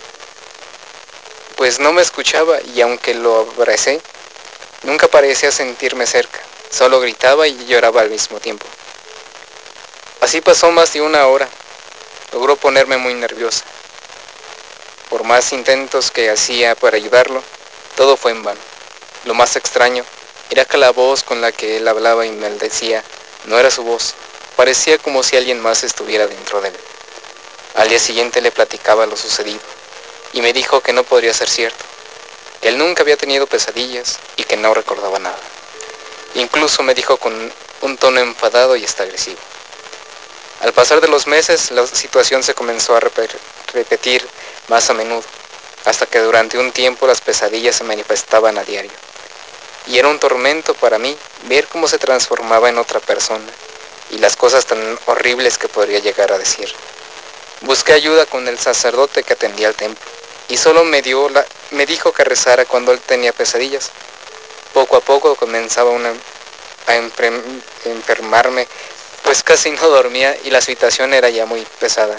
pues no me escuchaba y aunque lo abracé, nunca parecía sentirme cerca, solo gritaba y lloraba al mismo tiempo. Así pasó más de una hora. Logró ponerme muy nerviosa. Por más intentos que hacía para ayudarlo, todo fue en vano. Lo más extraño era que la voz con la que él hablaba y maldecía no era su voz, parecía como si alguien más estuviera dentro de él. Al día siguiente le platicaba lo sucedido y me dijo que no podría ser cierto, que él nunca había tenido pesadillas y que no recordaba nada. Incluso me dijo con un tono enfadado y hasta agresivo. Al pasar de los meses, la situación se comenzó a repetir más a menudo, hasta que durante un tiempo las pesadillas se manifestaban a diario. Y era un tormento para mí ver cómo se transformaba en otra persona y las cosas tan horribles que podría llegar a decir. Busqué ayuda con el sacerdote que atendía al templo y solo me, dio la, me dijo que rezara cuando él tenía pesadillas. Poco a poco comenzaba una, a enfermarme, pues casi no dormía y la situación era ya muy pesada.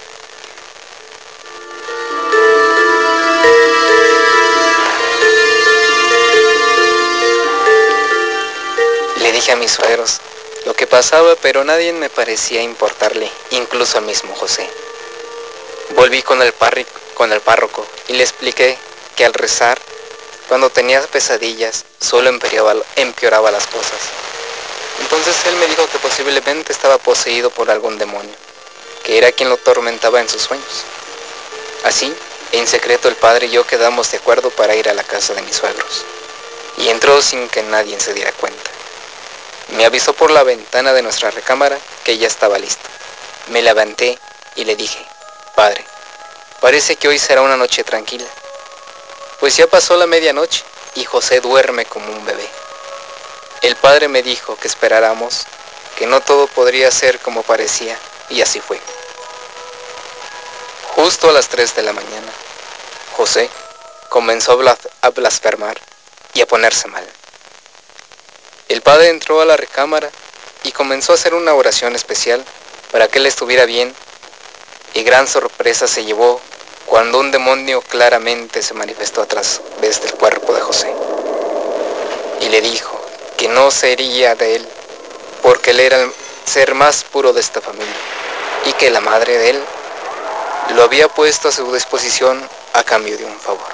Le dije a mis suegros lo que pasaba, pero nadie me parecía importarle, incluso al mismo José. Volví con el, parri, con el párroco y le expliqué que al rezar, cuando tenía pesadillas, solo empeoraba, empeoraba las cosas. Entonces él me dijo que posiblemente estaba poseído por algún demonio, que era quien lo atormentaba en sus sueños. Así, en secreto el padre y yo quedamos de acuerdo para ir a la casa de mis suegros, y entró sin que nadie se diera cuenta. Me avisó por la ventana de nuestra recámara que ya estaba listo. Me levanté y le dije, padre, parece que hoy será una noche tranquila, pues ya pasó la medianoche y José duerme como un bebé. El padre me dijo que esperáramos, que no todo podría ser como parecía, y así fue. Justo a las tres de la mañana, José comenzó a blasfemar y a ponerse mal. El padre entró a la recámara y comenzó a hacer una oración especial para que él estuviera bien, y gran sorpresa se llevó cuando un demonio claramente se manifestó atrás desde el cuerpo de José y le dijo que no sería de él porque él era el ser más puro de esta familia y que la madre de él lo había puesto a su disposición a cambio de un favor.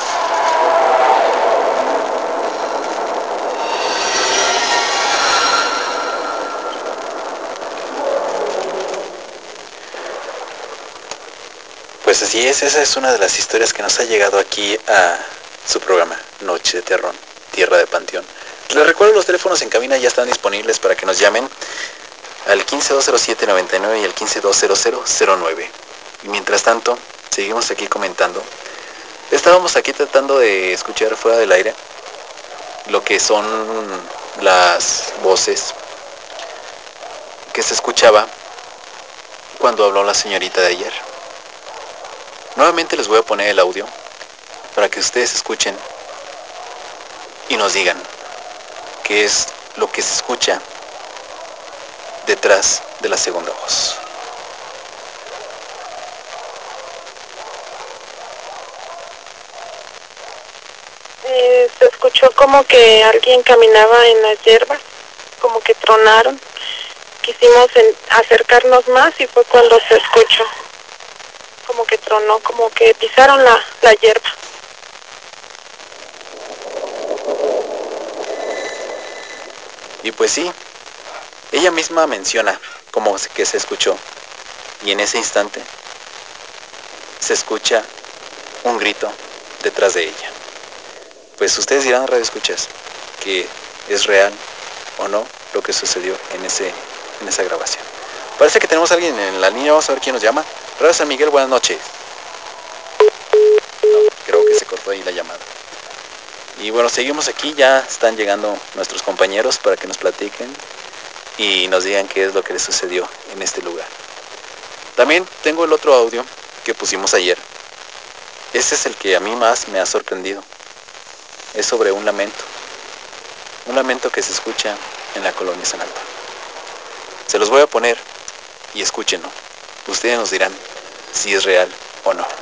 Pues así es, esa es una de las historias que nos ha llegado aquí a su programa, Noche de Terror, Tierra de Panteón. Les recuerdo, los teléfonos en cabina ya están disponibles para que nos llamen al quince dos cero siete noventa y nueve y al quince dos cero cero cero nueve. Y mientras tanto, seguimos aquí comentando. Estábamos aquí tratando de escuchar fuera del aire lo que son las voces que se escuchaba cuando habló la señorita de ayer. Nuevamente les voy a poner el audio para que ustedes escuchen y nos digan qué es lo que se escucha detrás de la segunda voz. Eh, se escuchó como que alguien caminaba en las hierbas, como que tronaron. Quisimos en, acercarnos más y fue cuando se escuchó. Como que tronó, como que pisaron la, la hierba. Y pues sí, ella misma menciona como que se escuchó. Y en ese instante se escucha un grito detrás de ella. Pues ustedes dirán, radio escuchas, que es real o no lo que sucedió en, ese, en esa grabación. Parece que tenemos a alguien en la línea, vamos a ver quién nos llama. Radio San Miguel, buenas noches. No, creo que se cortó ahí la llamada. Y bueno, seguimos aquí, ya están llegando nuestros compañeros para que nos platiquen y nos digan qué es lo que les sucedió en este lugar. También tengo el otro audio que pusimos ayer. Ese es el que a mí más me ha sorprendido. Es sobre un lamento. Un lamento que se escucha en la colonia San Antonio. Se los voy a poner y escúchenlo. Ustedes nos dirán si es real o no.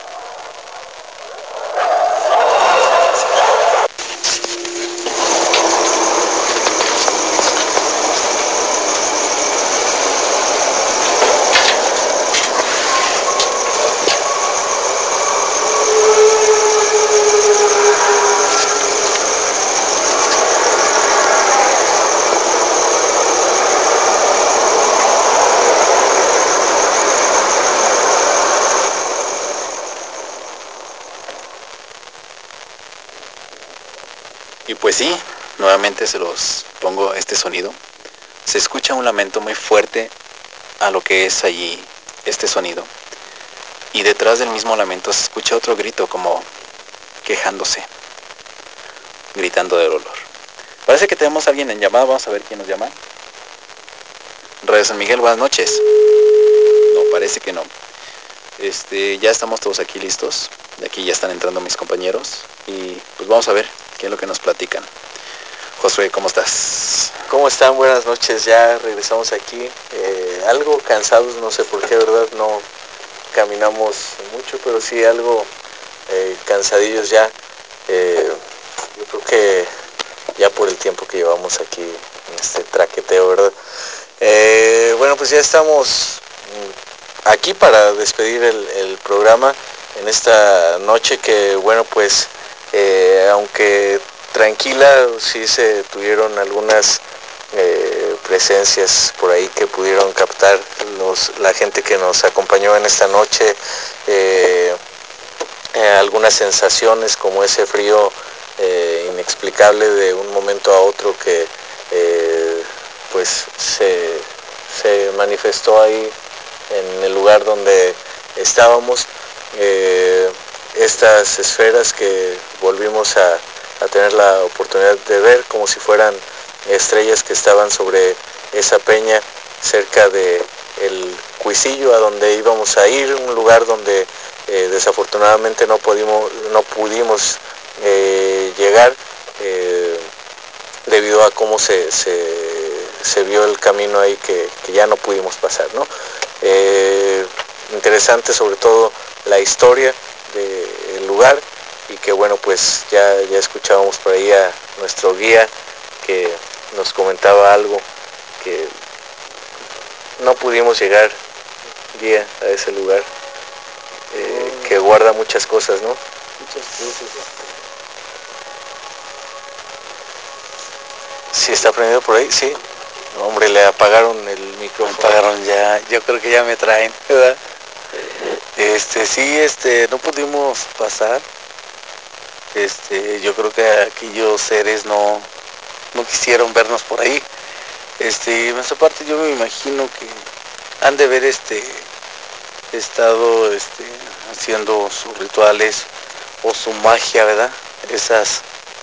Y pues sí, nuevamente se los pongo este sonido. Se escucha un lamento muy fuerte a lo que es allí este sonido. Y detrás del mismo lamento se escucha otro grito como quejándose, gritando de dolor. Parece que tenemos a alguien en llamada, vamos a ver quién nos llama. Radio San Miguel, buenas noches. No, parece que no. Este, ya estamos todos aquí listos. De aquí ya están entrando mis compañeros. Y pues vamos a ver qué es lo que nos platican. Josué, ¿cómo estás? ¿Cómo están? Buenas noches, ya regresamos aquí. Eh, algo cansados, no sé por qué, ¿verdad? No caminamos mucho, pero sí algo eh, cansadillos ya. Eh, yo creo que ya por el tiempo que llevamos aquí en este traqueteo, ¿verdad? Eh, bueno, pues ya estamos aquí para despedir el, el programa en esta noche que, bueno, pues eh, aunque tranquila, sí se tuvieron algunas eh, presencias por ahí que pudieron captar los, la gente que nos acompañó en esta noche, eh, eh, algunas sensaciones como ese frío eh, inexplicable de un momento a otro que eh, pues se, se manifestó ahí en el lugar donde estábamos. Eh, estas esferas que volvimos a, a tener la oportunidad de ver como si fueran estrellas que estaban sobre esa peña cerca de el Cuisillo, a donde íbamos a ir, un lugar donde eh, desafortunadamente no pudimos, no pudimos eh, llegar eh, debido a cómo se, se, se vio el camino ahí que, que ya no pudimos pasar, ¿no? Eh, interesante sobre todo la historia del lugar y que, bueno, pues ya, ya escuchábamos por ahí a nuestro guía que nos comentaba algo que no pudimos llegar, guía, a ese lugar eh, que guarda muchas cosas, ¿no? Muchas cosas. ¿Sí está prendido por ahí? Sí. No, hombre, le apagaron el micrófono. Me apagaron ya, yo creo que ya me traen, ¿verdad? Este, sí, este, no pudimos pasar. Este, yo creo que aquellos seres no, no quisieron vernos por ahí. Este, en esa parte yo me imagino que han de haber este estado este haciendo sus rituales o su magia, ¿verdad? Esas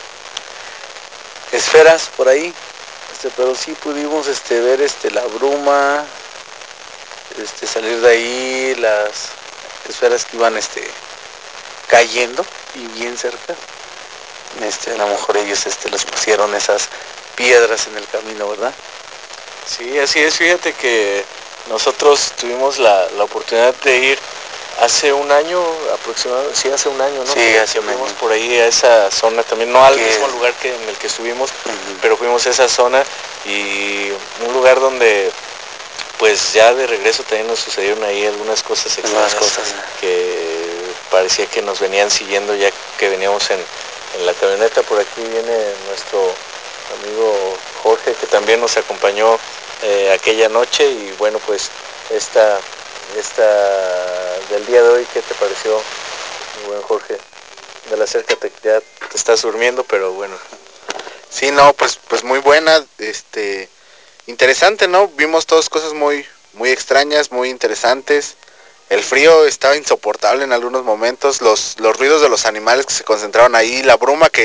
esferas por ahí. Este, pero sí pudimos este ver este la bruma, este salir de ahí, las esferas que iban este cayendo y bien cerca. Este, a lo mejor ellos este les pusieron esas piedras en el camino, ¿verdad? Sí, así es. Fíjate que nosotros tuvimos la, la oportunidad de ir hace un año aproximadamente, sí, hace un año, ¿no? Sí, que, hace que un fuimos año. por ahí a esa zona también, no al ¿Qué? mismo lugar que en el que estuvimos, Uh-huh. pero fuimos a esa zona y un lugar donde pues ya de regreso también nos sucedieron ahí algunas cosas extrañas, cosas, ¿eh? que parecía que nos venían siguiendo ya que veníamos en, en la camioneta. Por aquí viene nuestro amigo Jorge, que también nos acompañó eh, aquella noche. Y bueno, pues esta, esta del día de hoy, ¿qué te pareció, mi buen Jorge? Dale, acércate, ya te estás durmiendo, pero bueno. Sí, no, pues, pues muy buena, este, interesante, ¿no? Vimos todas cosas muy, muy extrañas, muy interesantes. El frío estaba insoportable en algunos momentos, los, los ruidos de los animales que se concentraron ahí, la bruma que,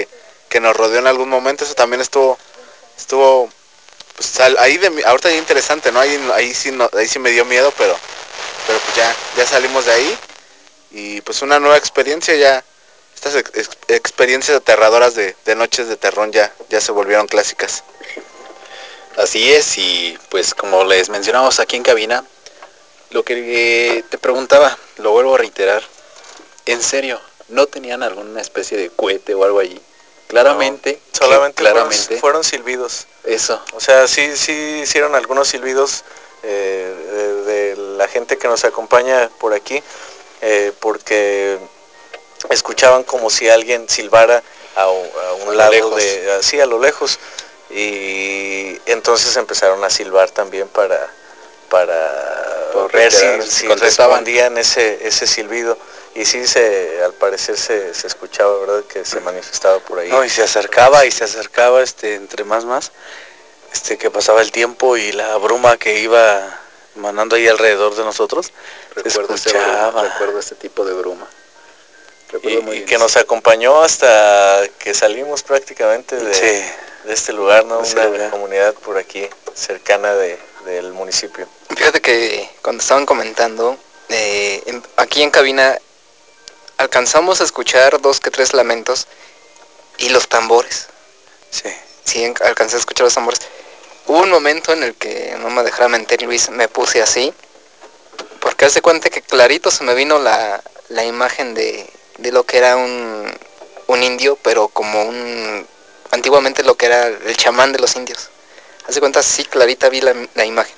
que nos rodeó en algún momento, eso también estuvo, estuvo, pues ahí de, ahorita ya interesante, ¿no? Ahí, ahí sí, no, ahí sí me dio miedo, pero, pero pues ya, ya salimos de ahí y pues una nueva experiencia ya, estas ex, experiencias aterradoras de, de noches de terror ya, ya se volvieron clásicas. Así es, y pues como les mencionamos aquí en cabina, lo que te preguntaba, lo vuelvo a reiterar, en serio, ¿no tenían alguna especie de cohete o algo allí? Claramente, no, solamente claramente fueron, fueron silbidos. Eso. O sea, sí, sí hicieron algunos silbidos eh, de, de la gente que nos acompaña por aquí, eh, porque escuchaban como si alguien silbara a, a un a lado lejos. de, así a lo lejos, y entonces empezaron a silbar también para, para Por ver si, si respondían ese, ese silbido. Y sí, se, al parecer se, se escuchaba, ¿verdad? Que se manifestaba por ahí. No, y se acercaba y se acercaba, este, entre más más, este, que pasaba el tiempo y la bruma que iba manando ahí alrededor de nosotros. Recuerdo ese bruma, recuerdo ese tipo de bruma. Y, muy y bien, que sí. Nos acompañó hasta que salimos prácticamente de, sí. de este lugar, ¿no? Una lugar. Comunidad por aquí, cercana de, del municipio. Fíjate que cuando estaban comentando, eh, en, aquí en cabina alcanzamos a escuchar dos que tres lamentos y los tambores. Sí. Sí, alcancé a escuchar los tambores. Hubo un momento en el que, no me dejara mentir Luis, me puse así, porque hace cuenta que clarito se me vino la, la imagen de, de lo que era un, un indio, pero como un, antiguamente lo que era el chamán de los indios. Hace cuenta, sí, clarita vi la, la imagen.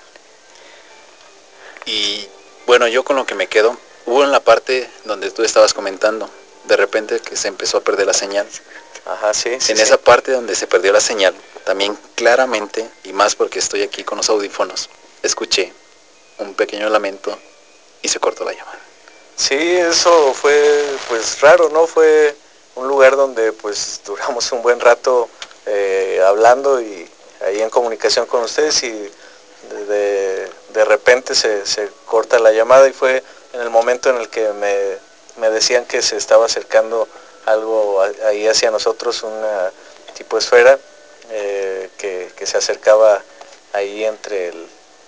Y bueno, yo con lo que me quedo, hubo en la parte donde tú estabas comentando, de repente que se empezó a perder la señal. Ajá, sí, sí. En sí. esa parte donde se perdió la señal, también claramente, y más porque estoy aquí con los audífonos, escuché un pequeño lamento y se cortó la llamada. Sí, eso fue pues raro, ¿no? Fue un lugar donde pues duramos un buen rato eh, hablando y ahí en comunicación con ustedes, y de, de, de repente se, se corta la llamada, y fue en el momento en el que me, me decían que se estaba acercando algo ahí hacia nosotros, una tipo esfera eh, que, que se acercaba ahí entre el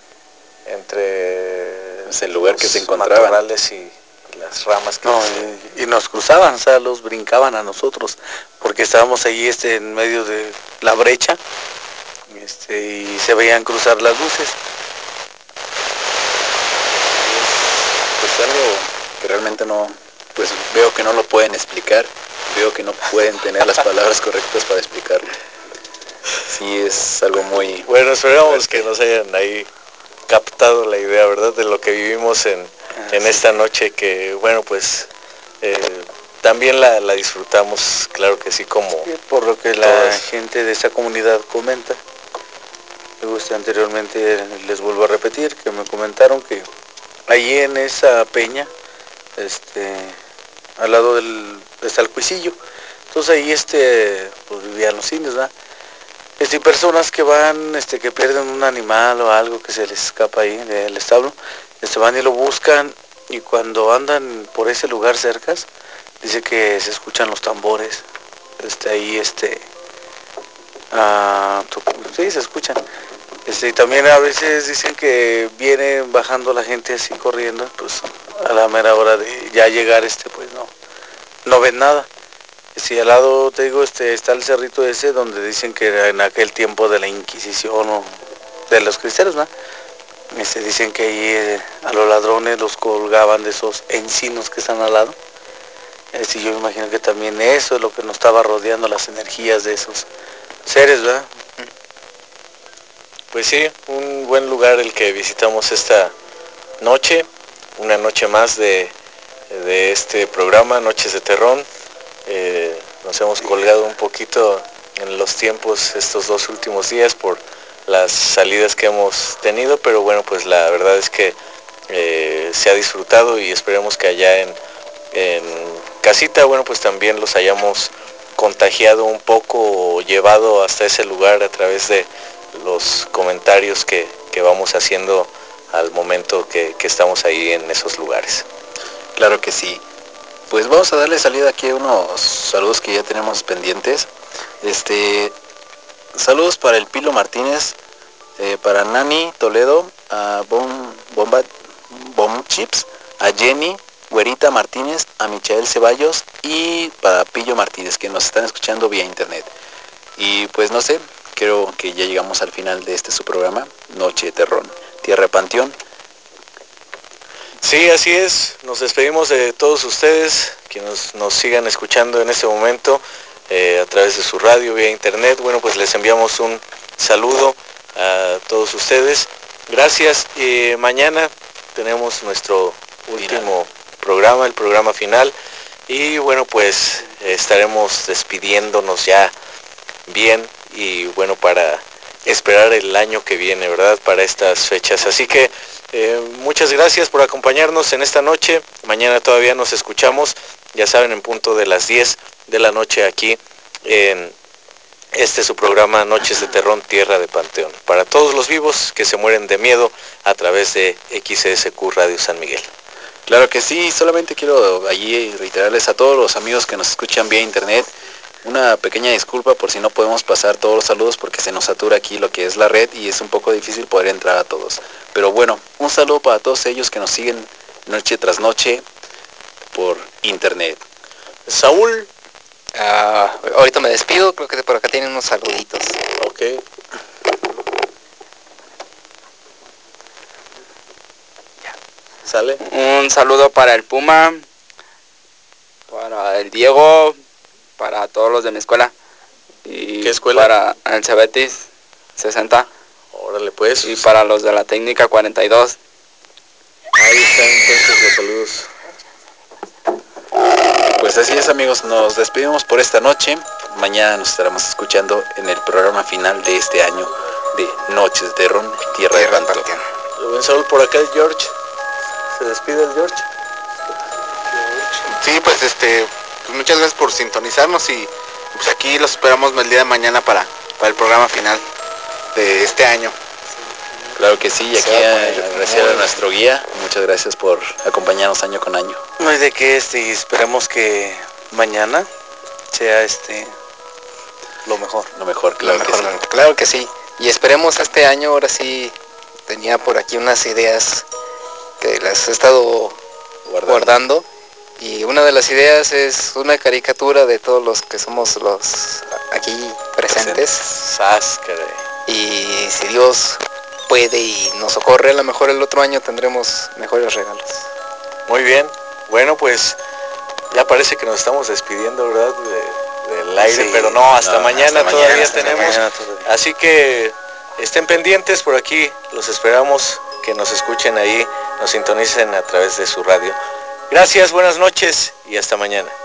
entre es el lugar que se encontraban, matorrales y las ramas que no, se... y, y nos cruzaban, o sea, los brincaban a nosotros, porque estábamos ahí este en medio de la brecha, este, y se veían cruzar las luces. Pues algo que realmente no, pues veo que no lo pueden explicar, veo que no pueden tener las palabras correctas para explicarlo. Sí, es algo muy... Bueno, esperamos que nos hayan ahí captado la idea, ¿verdad? De lo que vivimos en, ah, en sí. esta noche, que bueno, pues eh, también la, la disfrutamos, claro que sí, como sí, por lo que todas. La gente de esa comunidad comenta. Me gusta anteriormente, les vuelvo a repetir, que me comentaron que allí en esa peña, este, al lado del, está el Cuisillo, entonces ahí este, pues vivían los indios, ¿verdad? Este, personas que van, este, que pierden un animal o algo que se les escapa ahí del establo, este, van y lo buscan, y cuando andan por ese lugar cercas, dice que se escuchan los tambores, este, ahí, este, uh, sí, se escuchan, este, y también a veces dicen que vienen bajando la gente así corriendo, pues a la mera hora de ya llegar, este, pues no, no ven nada. Sí, al lado, te digo, este, está el cerrito ese donde dicen que era en aquel tiempo de la Inquisición o de los cristianos, ¿no? Este, dicen que ahí eh, a los ladrones los colgaban de esos encinos que están al lado. Este, yo me imagino que también eso es lo que nos estaba rodeando, las energías de esos seres, ¿verdad? Pues sí, un buen lugar el que visitamos esta noche, una noche más de, de este programa, Noches de Terror. Eh, nos hemos colgado un poquito en los tiempos estos dos últimos días por las salidas que hemos tenido, pero bueno, pues la verdad es que eh, se ha disfrutado, y esperemos que allá en, en casita, bueno, pues también los hayamos contagiado un poco o llevado hasta ese lugar a través de los comentarios que, que vamos haciendo al momento que, que estamos ahí en esos lugares. Claro que sí. Pues vamos a darle salida aquí a unos saludos que ya tenemos pendientes. Este, saludos para el Pilo Martínez, eh, para Nani Toledo, a Bom, Bomba, Bom Chips, a Jenny, Güerita Martínez, a Michael Ceballos y para Pillo Martínez, que nos están escuchando vía internet. Y pues no sé, creo que ya llegamos al final de este su programa, Noche de Terror, Tierra de Panteón. Sí, así es, nos despedimos de todos ustedes que nos, nos sigan escuchando en este momento eh, a través de su radio, vía internet. Bueno, pues les enviamos un saludo a todos ustedes. Gracias. Eh, mañana tenemos nuestro último programa, el programa final. Y bueno, pues eh, estaremos despidiéndonos ya bien y bueno, para esperar el año que viene, ¿verdad? Para estas fechas. Así que eh, muchas gracias por acompañarnos en esta noche. Mañana todavía nos escuchamos, ya saben, en punto de las diez de la noche aquí en este su programa Noches de Terror, Tierra de Panteón. Para todos los vivos que se mueren de miedo a través de X S Q Radio San Miguel. Claro que sí, solamente quiero allí reiterarles a todos los amigos que nos escuchan vía internet una pequeña disculpa por si no podemos pasar todos los saludos porque se nos satura aquí lo que es la red y es un poco difícil poder entrar a todos. Pero bueno, un saludo para todos ellos que nos siguen noche tras noche por internet. Saúl. Uh, ahorita me despido, creo que por acá tienen unos saluditos. Ok. ¿Sale? Un saludo para el Puma, para el Diego, para todos los de mi escuela. Y ¿qué escuela? Para el Cebetis sesenta. Órale pues. Y para los de la técnica cuarenta y dos. Ahí están entonces los saludos. Pues así es, amigos, nos despedimos por esta noche. Mañana nos estaremos escuchando en el programa final de este año de Noches de Ron, Tierra, Tierra de Panteón. Buen Saúl, por acá el George. ¿Se despide el George? Sí, pues este, pues muchas gracias por sintonizarnos y pues aquí los esperamos el día de mañana para, para el programa final de este año. Claro que sí, y aquí agradecer a nuestro guía, muchas gracias por acompañarnos año con año. No hay de qué, este, y esperemos que mañana sea este lo mejor. Lo mejor, claro, lo mejor, que sí. Claro que sí. Y esperemos este año, ahora sí, tenía por aquí unas ideas que las he estado guardando. guardando. Y una de las ideas es una caricatura de todos los que somos los aquí presentes. Sas, caray. Y si Dios puede y nos socorre, a lo mejor el otro año tendremos mejores regalos. Muy bien. Bueno, pues ya parece que nos estamos despidiendo, ¿verdad? De, del aire, sí, pero no, hasta no, mañana hasta todavía mañana, tenemos. Mañana todavía. Así que estén pendientes por aquí, los esperamos que nos escuchen ahí, nos sintonicen a través de su radio. Gracias, buenas noches y hasta mañana.